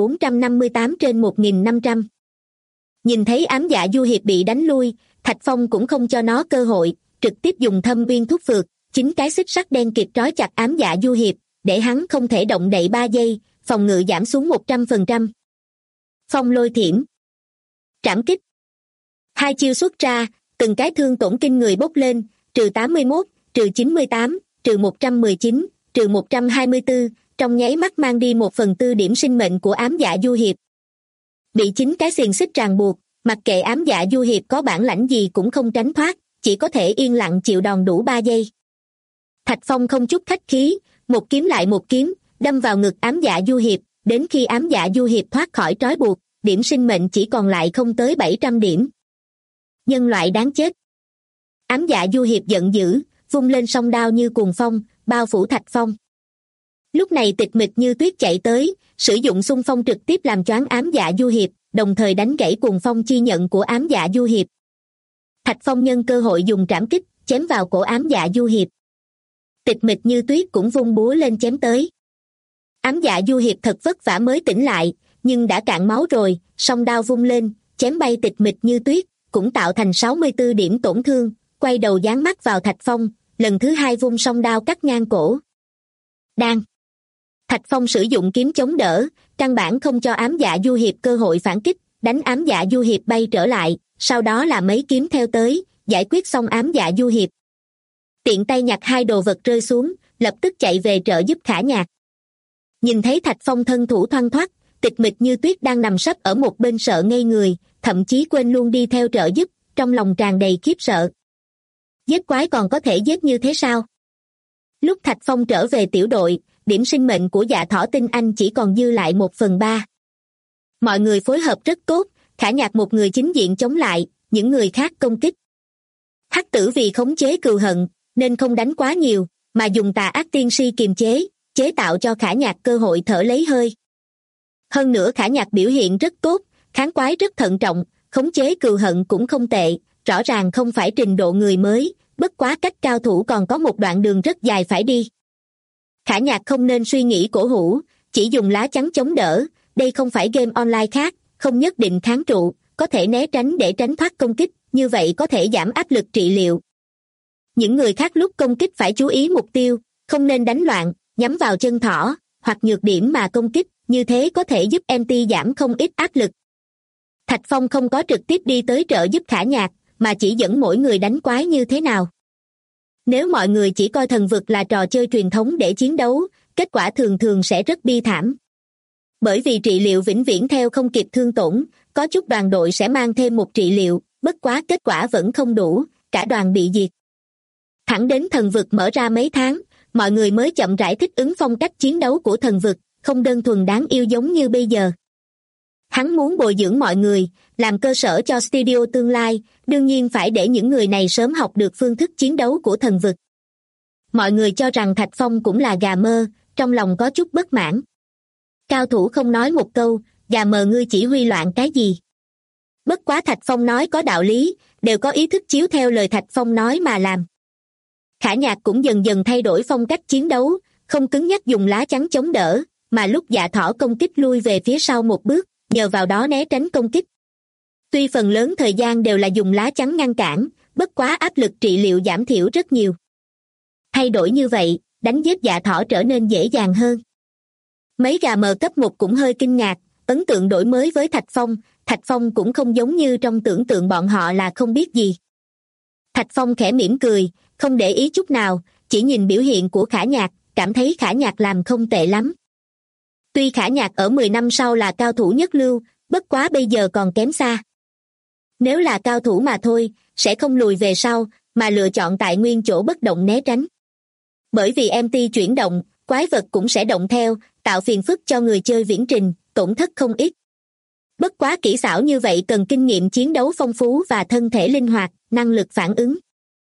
1458/1500. Nhìn thấy ám dạ du hiệp bị đánh lui, Thạch Phong cũng không cho nó cơ hội, trực tiếp dùng thâm uyên thúc phược, 9 cái xích sắt đen kịt trói chặt ám dạ du hiệp, để hắn không thể động đậy 3 giây, phòng ngự giảm xuống 100%. Phong lôi thiểm. Trảm kích. 2 chiêu xuất ra, từng cái thương tổn kinh người bốc lên, trừ 81, trừ 98, trừ 119, trừ 124, trong nháy mắt mang đi 1/4 điểm sinh mệnh của ám dạ du hiệp. Bị 9 cái xiềng xích ràng buộc, mặc kệ ám dạ du hiệp có bản lãnh gì cũng không tránh thoát, chỉ có thể yên lặng chịu đòn đủ 3 giây. Thạch Phong không chút khách khí, Một kiếm lại một kiếm, đâm vào ngực Ám Dạ Du Hiệp, đến khi Ám Dạ Du Hiệp thoát khỏi trói buộc, điểm sinh mệnh chỉ còn lại không tới 700 điểm. Nhân loại đáng chết. Ám Dạ Du Hiệp giận dữ, vung lên song đao như cuồng phong, bao phủ Thạch Phong. Lúc này Tịch Mịch Như Tuyết chạy tới, sử dụng xung phong trực tiếp làm choáng Ám Dạ Du Hiệp, đồng thời đánh gãy cuồng phong chi nhận của Ám Dạ Du Hiệp. Thạch Phong nhân cơ hội dùng trảm kích, chém vào cổ Ám Dạ Du Hiệp. Tịch Mịch Như Tuyết cũng vung búa lên chém tới. Ám Dạ Du Hiệp thật vất vả mới tỉnh lại, nhưng đã cạn máu rồi, song đao vung lên, chém bay Tịch Mịch Như Tuyết, cũng tạo thành 64 điểm tổn thương, quay đầu dán mắt vào Thạch Phong, lần thứ hai vung song đao cắt ngang cổ. Đang. Thạch Phong sử dụng kiếm chống đỡ, căn bản không cho Ám Dạ Du Hiệp cơ hội phản kích, đánh Ám Dạ Du Hiệp bay trở lại, sau đó là mấy kiếm theo tới, giải quyết xong Ám Dạ Du Hiệp. Tiện tay nhặt hai đồ vật rơi xuống, lập tức chạy về trợ giúp Khả Nhạc. Nhìn thấy Thạch Phong thân thủ thoăn thoắt, Tịch Mịch Như Tuyết đang nằm sấp ở một bên sợ ngây người, thậm chí quên luôn đi theo trợ giúp, trong lòng tràn đầy khiếp sợ. Giết quái còn có thể giết như thế sao? Lúc Thạch Phong trở về tiểu đội, điểm sinh mệnh của Dạ Thỏ Tinh Anh chỉ còn dư lại 1/3. Mọi người phối hợp rất tốt, Khả Nhạc một người chính diện chống lại, những người khác công kích. Hắc Tử vì khống chế cừu hận, nên không đánh quá nhiều, mà dùng Tà Ác Tiên Si kiềm chế, chế tạo cho Khả Nhạc cơ hội thở lấy hơi. Hơn nữa Khả Nhạc biểu hiện rất tốt, kháng quái rất thận trọng, khống chế cừu hận cũng không tệ, rõ ràng không phải trình độ người mới, bất quá cách cao thủ còn có một đoạn đường rất dài phải đi. Khả Nhạc không nên suy nghĩ cổ hủ, chỉ dùng lá chắn chống đỡ, đây không phải game online khác, không nhất định kháng trụ, có thể né tránh để tránh thoát công kích, như vậy có thể giảm áp lực trị liệu. Những người khác lúc công kích phải chú ý mục tiêu, không nên đánh loạn, nhắm vào chân thỏ, hoặc nhược điểm mà công kích, như thế có thể giúp MT giảm không ít áp lực. Thạch Phong không có trực tiếp đi tới trợ giúp Khả Nhạc, mà chỉ dẫn mỗi người đánh quái như thế nào. Nếu mọi người chỉ coi thần vực là trò chơi truyền thống để chiến đấu, kết quả thường thường sẽ rất bi thảm. Bởi vì trị liệu vĩnh viễn theo không kịp thương tổn, có chút đoàn đội sẽ mang thêm một trị liệu, bất quá kết quả vẫn không đủ, cả đoàn bị diệt. Thẳng đến thần vực mở ra mấy tháng, mọi người mới chậm rãi thích ứng phong cách chiến đấu của thần vực, không đơn thuần đáng yêu giống như bây giờ. Hắn muốn bồi dưỡng mọi người, làm cơ sở cho studio tương lai, đương nhiên phải để những người này sớm học được phương thức chiến đấu của thần vực. Mọi người cho rằng Thạch Phong cũng là gà mơ, trong lòng có chút bất mãn. Cao thủ không nói một câu, gà mờ ngươi chỉ huy loạn cái gì? Bất quá Thạch Phong nói có đạo lý, đều có ý thức chiếu theo lời Thạch Phong nói mà làm. Khả Nhạc cũng dần dần thay đổi phong cách chiến đấu, không cứng nhắc dùng lá chắn chống đỡ, mà lúc Dạ Thỏ công kích lui về phía sau một bước, nhờ vào đó né tránh công kích. Tuy phần lớn thời gian đều là dùng lá chắn ngăn cản, bất quá áp lực trị liệu giảm thiểu rất nhiều. Thay đổi như vậy, đánh giết Dạ Thỏ trở nên dễ dàng hơn. Mấy gà mờ cấp 1 cũng hơi kinh ngạc, ấn tượng đổi mới với Thạch Phong cũng không giống như trong tưởng tượng bọn họ là không biết gì. Thạch Phong khẽ mỉm cười, không để ý chút nào, chỉ nhìn biểu hiện của Khả Nhạc, cảm thấy Khả Nhạc làm không tệ lắm. Tuy Khả Nhạc ở 10 năm sau là cao thủ nhất lưu, bất quá bây giờ còn kém xa. Nếu là cao thủ mà thôi, sẽ không lùi về sau, mà lựa chọn tại nguyên chỗ bất động né tránh. Bởi vì MT chuyển động, quái vật cũng sẽ động theo, tạo phiền phức cho người chơi viễn trình, tổn thất không ít. Bất quá kỹ xảo như vậy cần kinh nghiệm chiến đấu phong phú và thân thể linh hoạt, năng lực phản ứng.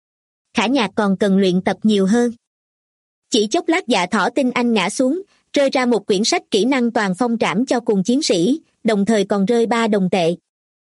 Khả Nhạc còn cần luyện tập nhiều hơn. Chỉ chốc lát Dạ Thỏ Tinh Anh ngã xuống, rơi ra một quyển sách kỹ năng toàn phong trảm cho cùng chiến sĩ, đồng thời còn rơi 3 đồng tệ.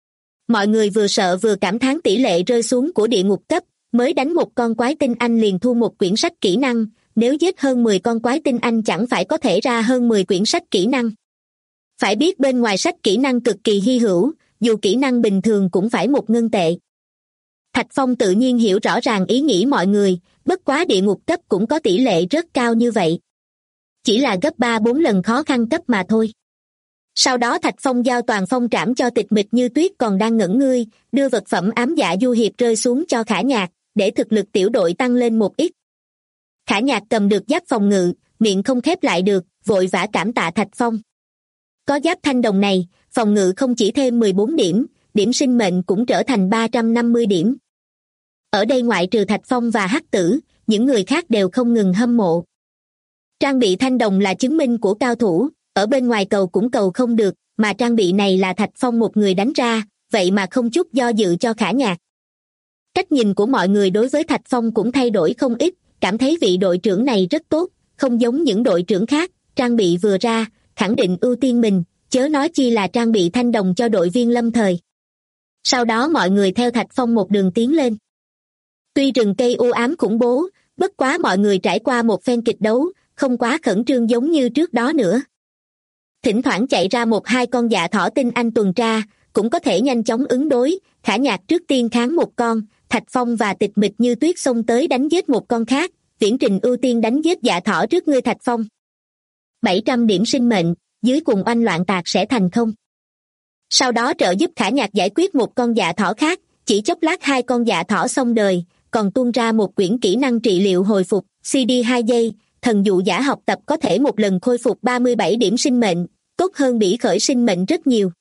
Mọi người vừa sợ vừa cảm thán tỷ lệ rơi xuống của địa ngục cấp, mới đánh một con quái tinh anh liền thu một quyển sách kỹ năng, nếu giết hơn 10 con quái tinh anh chẳng phải có thể ra hơn 10 quyển sách kỹ năng. Phải biết bên ngoài sách kỹ năng cực kỳ hy hữu, dù kỹ năng bình thường cũng phải 1 ngân tệ. Thạch Phong tự nhiên hiểu rõ ràng ý nghĩ mọi người, bất quá địa ngục cấp cũng có tỷ lệ rất cao như vậy. Chỉ là gấp 3-4 lần khó khăn cấp mà thôi. Sau đó Thạch Phong giao toàn phong trảm cho Tịch Mịch Như Tuyết còn đang ngẩn ngươi, đưa vật phẩm Ám Dạ Du Hiệp rơi xuống cho Khả Nhạc, để thực lực tiểu đội tăng lên một ít. Khả Nhạc cầm được giáp phòng ngự, miệng không khép lại được, vội vã cảm tạ Thạch Phong. Có giáp thanh đồng này, phòng ngự không chỉ thêm 14 điểm, điểm sinh mệnh cũng trở thành 350 điểm. Ở đây ngoại trừ Thạch Phong và Hắc Tử, những người khác đều không ngừng hâm mộ. Trang bị thanh đồng là chứng minh của cao thủ, ở bên ngoài cầu cũng cầu không được, mà trang bị này là Thạch Phong một người đánh ra, vậy mà không chút do dự cho Khả Nhạc. Cách nhìn của mọi người đối với Thạch Phong cũng thay đổi không ít, cảm thấy vị đội trưởng này rất tốt, không giống những đội trưởng khác, trang bị vừa ra, khẳng định ưu tiên mình, chớ nói chi là trang bị thanh đồng cho đội viên lâm thời. Sau đó mọi người theo Thạch Phong một đường tiến lên. Tuy rừng cây u ám khủng bố, bất quá mọi người trải qua một phen kịch đấu, không quá khẩn trương giống như trước đó nữa. Thỉnh thoảng chạy ra một hai con dạ thỏ tinh anh tuần tra, cũng có thể nhanh chóng ứng đối. Khả Nhạc trước tiên kháng một con, Thạch Phong và Tịch Mịch Như Tuyết xông tới đánh giết một con khác, Viễn Trình ưu tiên đánh giết dạ thỏ trước ngươi Thạch Phong. 700 điểm sinh mệnh, dưới cùng oanh loạn tạc sẽ thành không. Sau đó trợ giúp Khả Nhạc giải quyết một con dạ thỏ khác, chỉ chốc lát hai con dạ thỏ xong đời, còn tuôn ra một quyển kỹ năng trị liệu hồi phục, CD 2 giây, thần dụ giả học tập có thể một lần khôi phục 37 điểm sinh mệnh, tốt hơn bỉ khởi sinh mệnh rất nhiều.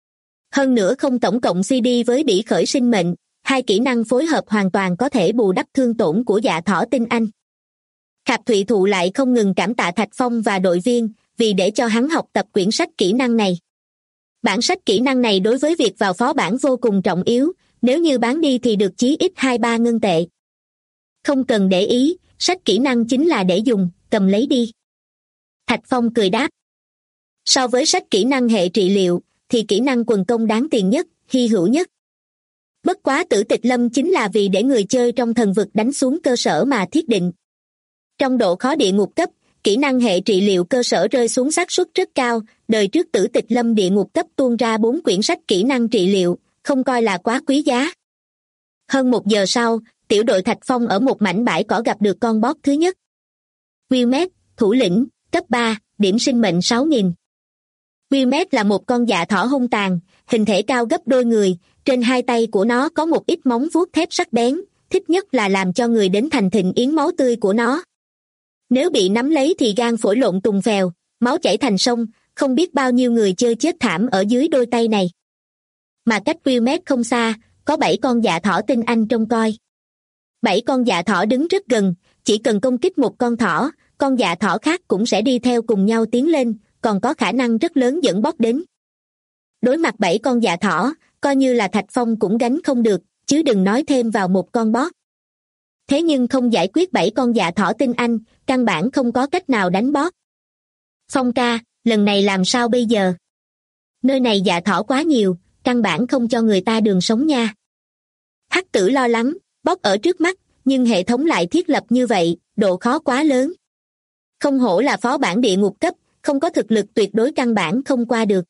Hơn nữa không tổng cộng CD với bỉ khởi sinh mệnh, hai kỹ năng phối hợp hoàn toàn có thể bù đắp thương tổn của dạ thỏ tinh anh. Khạp Thụy Thụ lại không ngừng cảm tạ Thạch Phong và đội viên, vì để cho hắn học tập quyển sách kỹ năng này. Bản sách kỹ năng này đối với việc vào phó bản vô cùng trọng yếu, nếu như bán đi thì được chí ít 2-3 ngân tệ. Không cần để ý, sách kỹ năng chính là để dùng, cầm lấy đi. Thạch Phong cười đáp. So với sách kỹ năng hệ trị liệu, thì kỹ năng quần công đáng tiền nhất, hy hữu nhất. Bất quá Tử Tịch Lâm chính là vì để người chơi trong thần vực đánh xuống cơ sở mà thiết định. Trong độ khó địa ngục cấp, kỹ năng hệ trị liệu cơ sở rơi xuống xác suất rất cao, đời trước Tử Tịch Lâm địa ngục cấp tuôn ra 4 quyển sách kỹ năng trị liệu, không coi là quá quý giá. Hơn 1 giờ sau, tiểu đội Thạch Phong ở một mảnh bãi cỏ gặp được con boss thứ nhất. Wilmet, thủ lĩnh, cấp 3, điểm sinh mệnh 6.000. Wilmet là một con dạ thỏ hung tàn, hình thể cao gấp đôi người, trên hai tay của nó có một ít móng vuốt thép sắc bén, thích nhất là làm cho người đến thành thịnh yến máu tươi của nó. Nếu bị nắm lấy thì gan phổi lộn tùng phèo, máu chảy thành sông, không biết bao nhiêu người chơi chết thảm ở dưới đôi tay này. Mà cách Wilmet không xa, có 7 con dạ thỏ tinh anh trông coi. 7 con dạ thỏ đứng rất gần, chỉ cần công kích một con dạ thỏ khác cũng sẽ đi theo cùng nhau tiến lên, còn có khả năng rất lớn dẫn boss đến. Đối mặt 7 con dạ thỏ, coi như là Thạch Phong cũng gánh không được, chứ đừng nói thêm vào một con boss. Thế nhưng không giải quyết 7 con dạ thỏ tinh anh, căn bản không có cách nào đánh boss. Phong ca, lần này làm sao bây giờ? Nơi này dạ thỏ quá nhiều, căn bản không cho người ta đường sống nha. Hắc Tử lo lắng, boss ở trước mắt, nhưng hệ thống lại thiết lập như vậy, độ khó quá lớn. Không hổ là phó bản địa ngục cấp, không có thực lực tuyệt đối căn bản không qua được.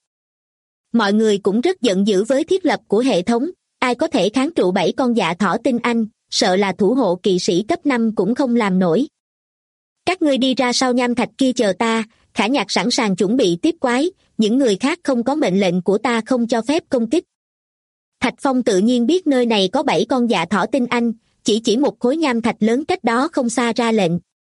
Mọi người cũng rất giận dữ với thiết lập của hệ thống, ai có thể kháng trụ 7 con dạ thỏ tinh anh, sợ là thủ hộ kỵ sĩ cấp 5 cũng không làm nổi. Các ngươi đi ra sau nham thạch kia chờ ta, Khả Nhạc sẵn sàng chuẩn bị tiếp quái, những người khác không có mệnh lệnh của ta không cho phép công kích. Thạch Phong tự nhiên biết nơi này có 7 con dạ thỏ tinh anh, chỉ một khối nham thạch lớn cách đó không xa ra lệnh.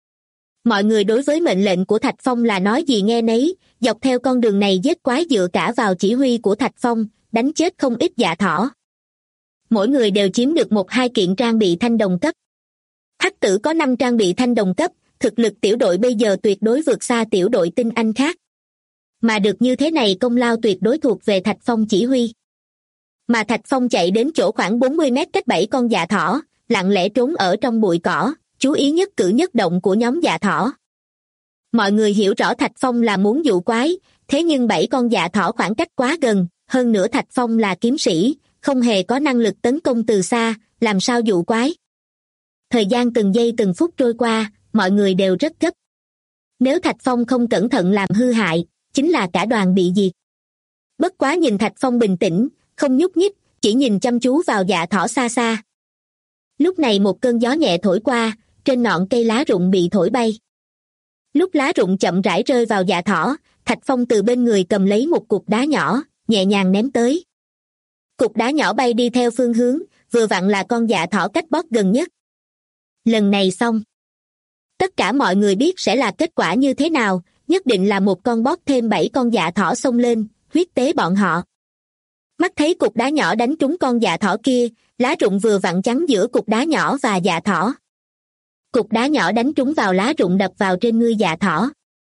Mọi người đối với mệnh lệnh của Thạch Phong là nói gì nghe nấy, dọc theo con đường này giết quái dựa cả vào chỉ huy của Thạch Phong, đánh chết không ít dạ thỏ. Mỗi người đều chiếm được 1-2 kiện trang bị thanh đồng cấp. Hắc Tử có 5 trang bị thanh đồng cấp, thực lực tiểu đội bây giờ tuyệt đối vượt xa tiểu đội tinh anh khác. Mà được như thế này công lao tuyệt đối thuộc về Thạch Phong chỉ huy. Mà Thạch Phong chạy đến chỗ khoảng 40 mét cách 7 con dạ thỏ, lặng lẽ trốn ở trong bụi cỏ, chú ý nhất cử nhất động của nhóm dạ thỏ. Mọi người hiểu rõ Thạch Phong là muốn dụ quái, thế nhưng 7 con dạ thỏ khoảng cách quá gần, hơn nữa Thạch Phong là kiếm sĩ, không hề có năng lực tấn công từ xa, làm sao dụ quái. Thời gian từng giây từng phút trôi qua, mọi người đều rất gấp. Nếu Thạch Phong không cẩn thận làm hư hại, chính là cả đoàn bị diệt. Bất quá nhìn Thạch Phong bình tĩnh, không nhúc nhích, chỉ nhìn chăm chú vào dạ thỏ xa xa. Lúc này một cơn gió nhẹ thổi qua, trên ngọn cây lá rụng bị thổi bay. Lúc lá rụng chậm rãi rơi vào dạ thỏ, Thạch Phong từ bên người cầm lấy một cục đá nhỏ, nhẹ nhàng ném tới. Cục đá nhỏ bay đi theo phương hướng, vừa vặn là con dạ thỏ cách boss gần nhất. Lần này xong. Tất cả mọi người biết sẽ là kết quả như thế nào, nhất định là một con boss thêm 7 con dạ thỏ xông lên, huyết tế bọn họ. Mắt thấy cục đá nhỏ đánh trúng con dạ thỏ kia, lá rụng vừa vặn chắn giữa cục đá nhỏ và dạ thỏ. Cục đá nhỏ đánh trúng vào lá rụng đập vào trên ngươi dạ thỏ.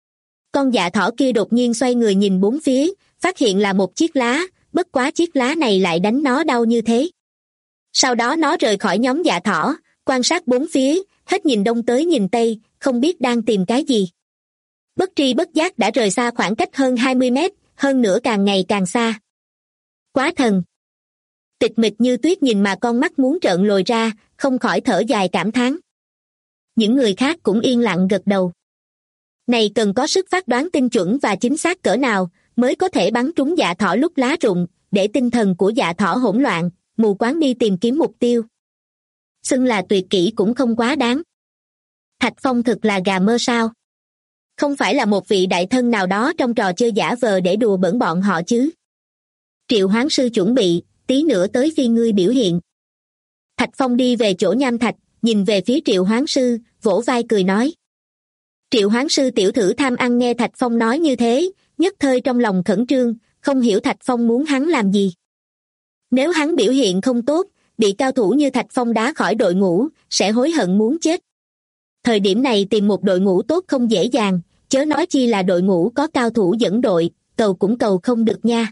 Con dạ thỏ kia đột nhiên xoay người nhìn bốn phía, phát hiện là một chiếc lá, bất quá chiếc lá này lại đánh nó đau như thế. Sau đó nó rời khỏi nhóm dạ thỏ, quan sát bốn phía, hết nhìn đông tới nhìn tây, không biết đang tìm cái gì. Bất tri bất giác đã rời xa khoảng cách hơn 20 mét, hơn nữa càng ngày càng xa. Quá thần! Tịch Mịch Như Tuyết nhìn mà con mắt muốn trợn lồi ra, không khỏi thở dài cảm thán. Những người khác cũng yên lặng gật đầu. Này cần có sức phán đoán tinh chuẩn và chính xác cỡ nào mới có thể bắn trúng dạ thỏ lúc lá rụng, để tinh thần của dạ thỏ hỗn loạn, mù quáng đi tìm kiếm mục tiêu. Xưng là tuyệt kỹ cũng không quá đáng. Thạch Phong thực là gà mơ sao? Không phải là một vị đại thân nào đó trong trò chơi giả vờ để đùa bỡn bọn họ chứ? Triệu Hoán Sư chuẩn bị, tí nữa tới phiên ngươi biểu hiện. Thạch Phong đi về chỗ nham thạch, nhìn về phía Triệu Hoán Sư, vỗ vai cười nói. Triệu Hoán Sư tiểu thử tham ăn nghe Thạch Phong nói như thế, nhất thời trong lòng khẩn trương, không hiểu Thạch Phong muốn hắn làm gì. Nếu hắn biểu hiện không tốt, bị cao thủ như Thạch Phong đá khỏi đội ngũ, sẽ hối hận muốn chết. Thời điểm này tìm một đội ngũ tốt không dễ dàng, chớ nói chi là đội ngũ có cao thủ dẫn đội, cầu cũng cầu không được nha.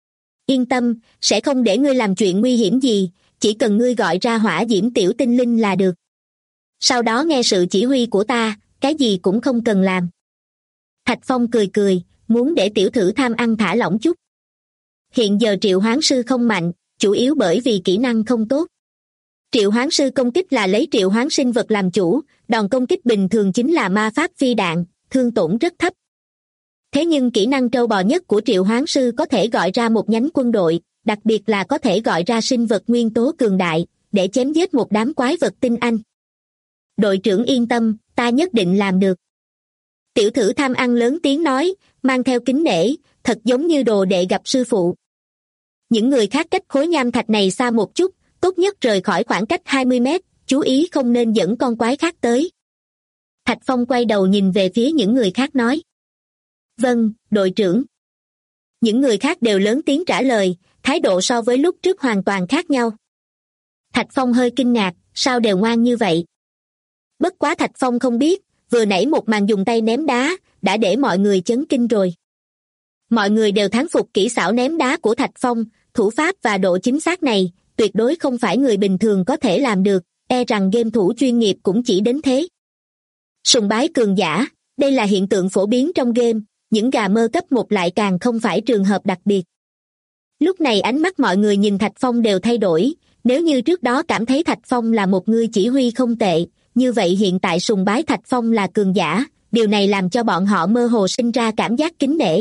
Yên tâm, sẽ không để ngươi làm chuyện nguy hiểm gì, chỉ cần ngươi gọi ra Hỏa Diễm tiểu tinh linh là được. Sau đó nghe sự chỉ huy của ta, cái gì cũng không cần làm. Thạch Phong cười cười, muốn để tiểu thử tham ăn thả lỏng chút. Hiện giờ Triệu Hoán Sư không mạnh, chủ yếu bởi vì kỹ năng không tốt. Triệu Hoán Sư công kích là lấy triệu hoán sinh vật làm chủ, đòn công kích bình thường chính là ma pháp phi đạn, thương tổn rất thấp. Thế nhưng kỹ năng trâu bò nhất của Triệu Hoán Sư có thể gọi ra một nhánh quân đội, đặc biệt là có thể gọi ra sinh vật nguyên tố cường đại, để chém giết một đám quái vật tinh anh. Đội trưởng yên tâm, ta nhất định làm được. Tiểu thử tham ăn lớn tiếng nói, mang theo kính nể, thật giống như đồ đệ gặp sư phụ. Những người khác cách khối nham thạch này xa một chút, tốt nhất rời khỏi khoảng cách 20 mét, chú ý không nên dẫn con quái khác tới. Thạch Phong quay đầu nhìn về phía những người khác nói. Vâng, đội trưởng. Những người khác đều lớn tiếng trả lời, thái độ so với lúc trước hoàn toàn khác nhau. Thạch Phong hơi kinh ngạc, sao đều ngoan như vậy? Bất quá Thạch Phong không biết, vừa nãy một màn dùng tay ném đá, đã để mọi người chấn kinh rồi. Mọi người đều thán phục kỹ xảo ném đá của Thạch Phong, thủ pháp và độ chính xác này, tuyệt đối không phải người bình thường có thể làm được, e rằng game thủ chuyên nghiệp cũng chỉ đến thế. Sùng bái cường giả, đây là hiện tượng phổ biến trong game, những gà mơ cấp 1 lại càng không phải trường hợp đặc biệt. Lúc này ánh mắt mọi người nhìn Thạch Phong đều thay đổi, nếu như trước đó cảm thấy Thạch Phong là một người chỉ huy không tệ, như vậy hiện tại sùng bái Thạch Phong là cường giả, điều này làm cho bọn họ mơ hồ sinh ra cảm giác kính nể.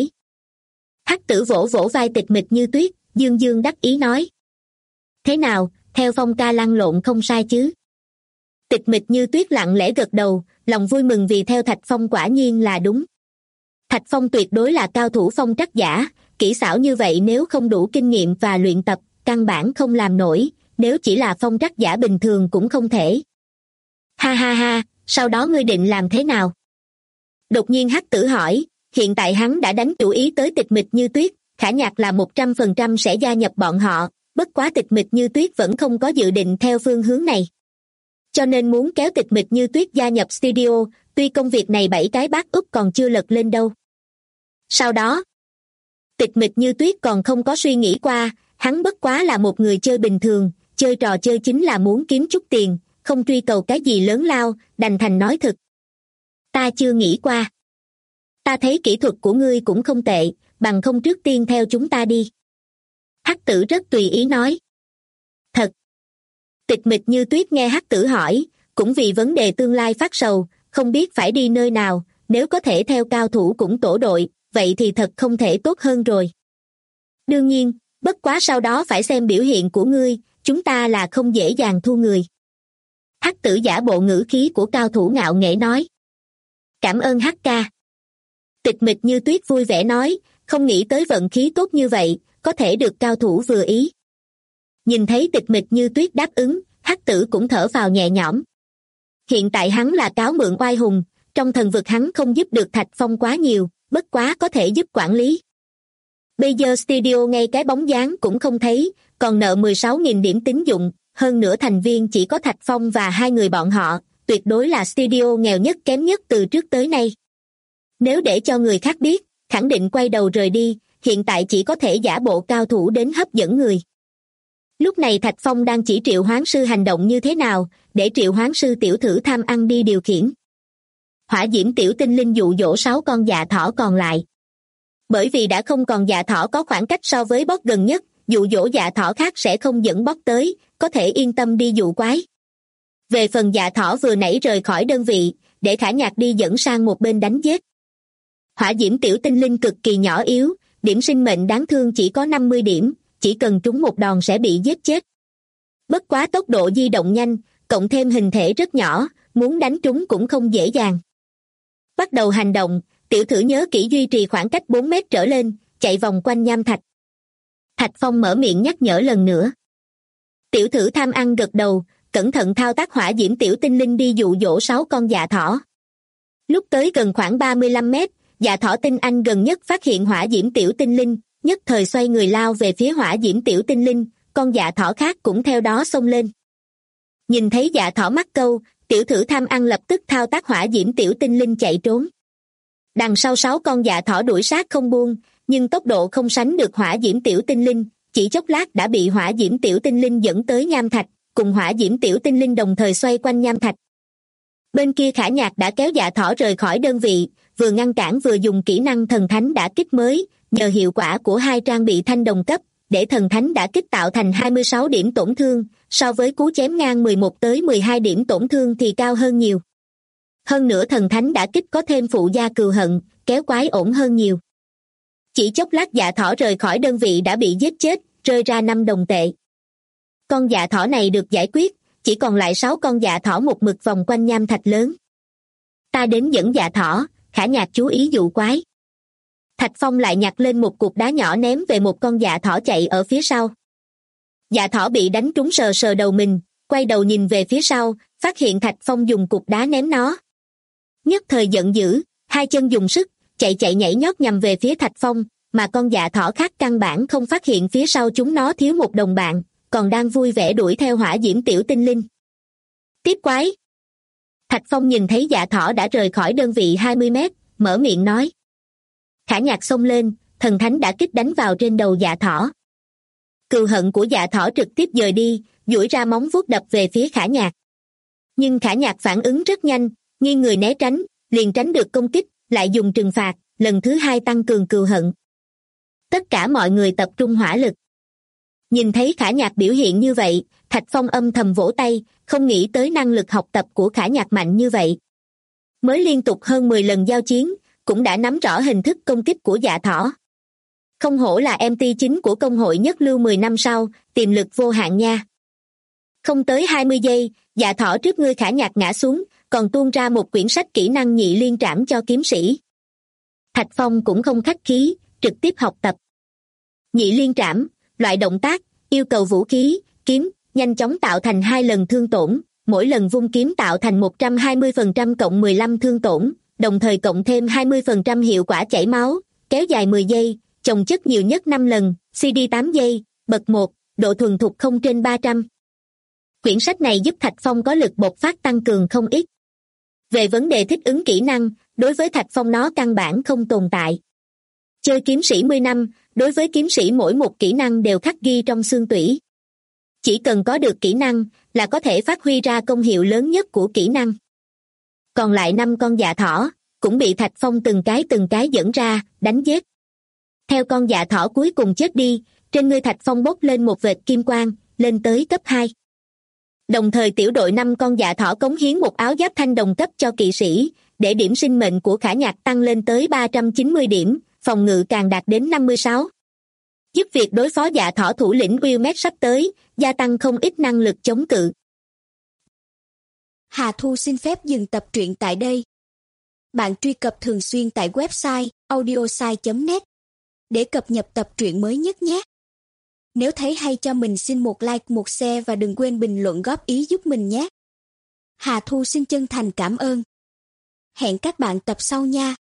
Hắc Tử vỗ vỗ vai Tịch Mịch Như Tuyết, dương dương đắc ý nói. Thế nào, theo Phong ca lăn lộn không sai chứ? Tịch Mịch Như Tuyết lặng lẽ gật đầu, lòng vui mừng vì theo Thạch Phong quả nhiên là đúng. Thạch Phong tuyệt đối là cao thủ phong trắc giả, kỹ xảo như vậy nếu không đủ kinh nghiệm và luyện tập, căn bản không làm nổi, nếu chỉ là phong trắc giả bình thường cũng không thể. Ha ha ha, sau đó ngươi định làm thế nào? Đột nhiên Hắc Tử hỏi, hiện tại hắn đã đánh chủ ý tới Tịch Mịch Như Tuyết, Khả Nhạc là 100% sẽ gia nhập bọn họ, bất quá Tịch Mịch Như Tuyết vẫn không có dự định theo phương hướng này. Cho nên muốn kéo Tịch Mịch Như Tuyết gia nhập studio, tuy công việc này 7 cái bát úp còn chưa lật lên đâu. Sau đó, Tịch Mịch Như Tuyết còn không có suy nghĩ qua, hắn bất quá là một người chơi bình thường, chơi trò chơi chính là muốn kiếm chút tiền, không truy cầu cái gì lớn lao, đành thành nói thực. Ta chưa nghĩ qua. Ta thấy kỹ thuật của ngươi cũng không tệ, bằng không trước tiên theo chúng ta đi. Hắc Tử rất tùy ý nói. Thật. Tịch Mịch Như Tuyết nghe Hắc Tử hỏi, cũng vì vấn đề tương lai phát sầu, không biết phải đi nơi nào, nếu có thể theo cao thủ cũng tổ đội, vậy thì thật không thể tốt hơn rồi. Đương nhiên, bất quá sau đó phải xem biểu hiện của ngươi, chúng ta là không dễ dàng thu người. Hắc Tử giả bộ ngữ khí của cao thủ ngạo nghễ nói. Cảm ơn Hắc ca. Tịch Mịch Như Tuyết vui vẻ nói, không nghĩ tới vận khí tốt như vậy, có thể được cao thủ vừa ý. Nhìn thấy Tịch Mịch Như Tuyết đáp ứng, Hắc Tử cũng thở phào nhẹ nhõm. Hiện tại hắn là cáo mượn oai hùng, trong thần vực hắn không giúp được Thạch Phong quá nhiều, bất quá có thể giúp quản lý. Bây giờ studio ngay cái bóng dáng cũng không thấy, còn nợ 16.000 điểm tín dụng, hơn nữa thành viên chỉ có Thạch Phong và hai người bọn họ, tuyệt đối là studio nghèo nhất kém nhất từ trước tới nay. Nếu để cho người khác biết, khẳng định quay đầu rời đi, hiện tại chỉ có thể giả bộ cao thủ đến hấp dẫn người. Lúc này Thạch Phong đang chỉ Triệu Hoán Sư hành động như thế nào, để Triệu Hoán Sư tiểu thử tham ăn đi điều khiển. Hỏa diễm tiểu tinh linh dụ dỗ 6 con dạ thỏ còn lại. Bởi vì đã không còn dạ thỏ có khoảng cách so với boss gần nhất, dụ dỗ dạ thỏ khác sẽ không dẫn boss tới, có thể yên tâm đi dụ quái. Về phần dạ thỏ vừa nãy rời khỏi đơn vị, để Khả Nhạc đi dẫn sang một bên đánh giết. Hỏa diễm tiểu tinh linh cực kỳ nhỏ yếu, điểm sinh mệnh đáng thương chỉ có 50 điểm, chỉ cần trúng một đòn sẽ bị giết chết. Bất quá tốc độ di động nhanh, cộng thêm hình thể rất nhỏ, muốn đánh trúng cũng không dễ dàng. Bắt đầu hành động, tiểu thử nhớ kỹ duy trì khoảng cách 4 mét trở lên, chạy vòng quanh nham thạch. Thạch Phong mở miệng nhắc nhở lần nữa. Tiểu thử tham ăn gật đầu, cẩn thận thao tác hỏa diễm tiểu tinh linh đi dụ dỗ 6 con dạ thỏ. Lúc tới gần khoảng 35 mét, dạ thỏ tinh anh gần nhất phát hiện hỏa diễm tiểu tinh linh, nhất thời xoay người lao về phía hỏa diễm tiểu tinh linh, con dạ thỏ khác cũng theo đó xông lên. Nhìn thấy dạ thỏ mắc câu, tiểu thử tham ăn lập tức thao tác hỏa diễm tiểu tinh linh chạy trốn. Đằng sau 6 con dạ thỏ đuổi sát không buông, nhưng tốc độ không sánh được hỏa diễm tiểu tinh linh, chỉ chốc lát đã bị hỏa diễm tiểu tinh linh dẫn tới nham thạch, cùng hỏa diễm tiểu tinh linh đồng thời xoay quanh nham thạch. Bên kia Khả Nhạc đã kéo dạ thỏ rời khỏi đơn vị, vừa ngăn cản vừa dùng kỹ năng thần thánh đả kích mới, nhờ hiệu quả của 2 trang bị thanh đồng cấp, để thần thánh đả kích tạo thành 26 điểm tổn thương, so với cú chém ngang 11 tới 12 điểm tổn thương thì cao hơn nhiều. Hơn nữa thần thánh đả kích có thêm phụ gia cừu hận, kéo quái ổn hơn nhiều. Chỉ chốc lát dạ thỏ rời khỏi đơn vị đã bị giết chết, rơi ra 5 đồng tệ. Con dạ thỏ này được giải quyết, chỉ còn lại 6 con dạ thỏ một mực vòng quanh nham thạch lớn. Ta đến dẫn dạ thỏ, Khả Nhạc chú ý dụ quái. Thạch Phong lại nhặt lên một cục đá nhỏ ném về một con dạ thỏ chạy ở phía sau. Dạ thỏ bị đánh trúng sờ sờ đầu mình, quay đầu nhìn về phía sau, phát hiện Thạch Phong dùng cục đá ném nó. Nhất thời giận dữ, 2 chân dùng sức, chạy nhảy nhót nhằm về phía Thạch Phong, mà con dạ thỏ khác căn bản không phát hiện phía sau chúng nó thiếu một đồng bạn, còn đang vui vẻ đuổi theo hỏa diễm tiểu tinh linh. Tiếp quái. Thạch Phong nhìn thấy dạ thỏ đã rời khỏi đơn vị 20 mét, mở miệng nói. Khả Nhạc xông lên, thần thánh đã kích đánh vào trên đầu dạ thỏ. Cừu hận của dạ thỏ trực tiếp dời đi, duỗi ra móng vuốt đập về phía Khả Nhạc. Nhưng Khả Nhạc phản ứng rất nhanh, nghiêng người né tránh, liền tránh được công kích, lại dùng trừng phạt, lần thứ 2 tăng cường cừu hận. Tất cả mọi người tập trung hỏa lực. Nhìn thấy Khả Nhạc biểu hiện như vậy, Thạch Phong âm thầm vỗ tay, không nghĩ tới năng lực học tập của Khả Nhạc mạnh như vậy. Mới liên tục hơn 10 lần giao chiến, cũng đã nắm rõ hình thức công kích của dạ thỏ. Không hổ là MT chính của công hội nhất lưu 10 năm sau, tiềm lực vô hạn nha. Không tới 20 giây, dạ thỏ trước ngươi Khả Nhạc ngã xuống, còn tuôn ra một quyển sách kỹ năng nhị liên trảm cho kiếm sĩ. Thạch Phong cũng không khách khí, trực tiếp học tập. Nhị liên trảm, loại động tác, yêu cầu vũ khí, kiếm, nhanh chóng tạo thành 2 lần thương tổn, mỗi lần vung kiếm tạo thành 120% cộng 15 thương tổn, đồng thời cộng thêm 20% hiệu quả chảy máu, kéo dài 10 giây, chồng chất nhiều nhất 5 lần, CD 8 giây, bậc 1, độ thuần thục không trên 300. Quyển sách này giúp Thạch Phong có lực bộc phát tăng cường không ít. Về vấn đề thích ứng kỹ năng, đối với Thạch Phong nó căn bản không tồn tại. Chơi kiếm sĩ 10 năm, đối với kiếm sĩ mỗi một kỹ năng đều khắc ghi trong xương tủy. Chỉ cần có được kỹ năng là có thể phát huy ra công hiệu lớn nhất của kỹ năng. Còn lại 5 con dạ thỏ, cũng bị Thạch Phong từng cái dẫn ra, đánh giết. Theo con dạ thỏ cuối cùng chết đi, trên người Thạch Phong bốc lên một vệt kim quang, lên tới cấp 2. Đồng thời tiểu đội 5 con dạ thỏ cống hiến một áo giáp thanh đồng cấp cho kỵ sĩ, để điểm sinh mệnh của Khả Nhạc tăng lên tới 390 điểm, phòng ngự càng đạt đến 56. Giúp việc đối phó dạ thỏ thủ lĩnh Wilmet sắp tới, gia tăng không ít năng lực chống cự. Hà Thu xin phép dừng tập truyện tại đây. Bạn truy cập thường xuyên tại website audiosai.net để cập nhật tập truyện mới nhất nhé. Nếu thấy hay cho mình xin một like, một share và đừng quên bình luận góp ý giúp mình nhé. Hà Thu xin chân thành cảm ơn. Hẹn các bạn tập sau nha.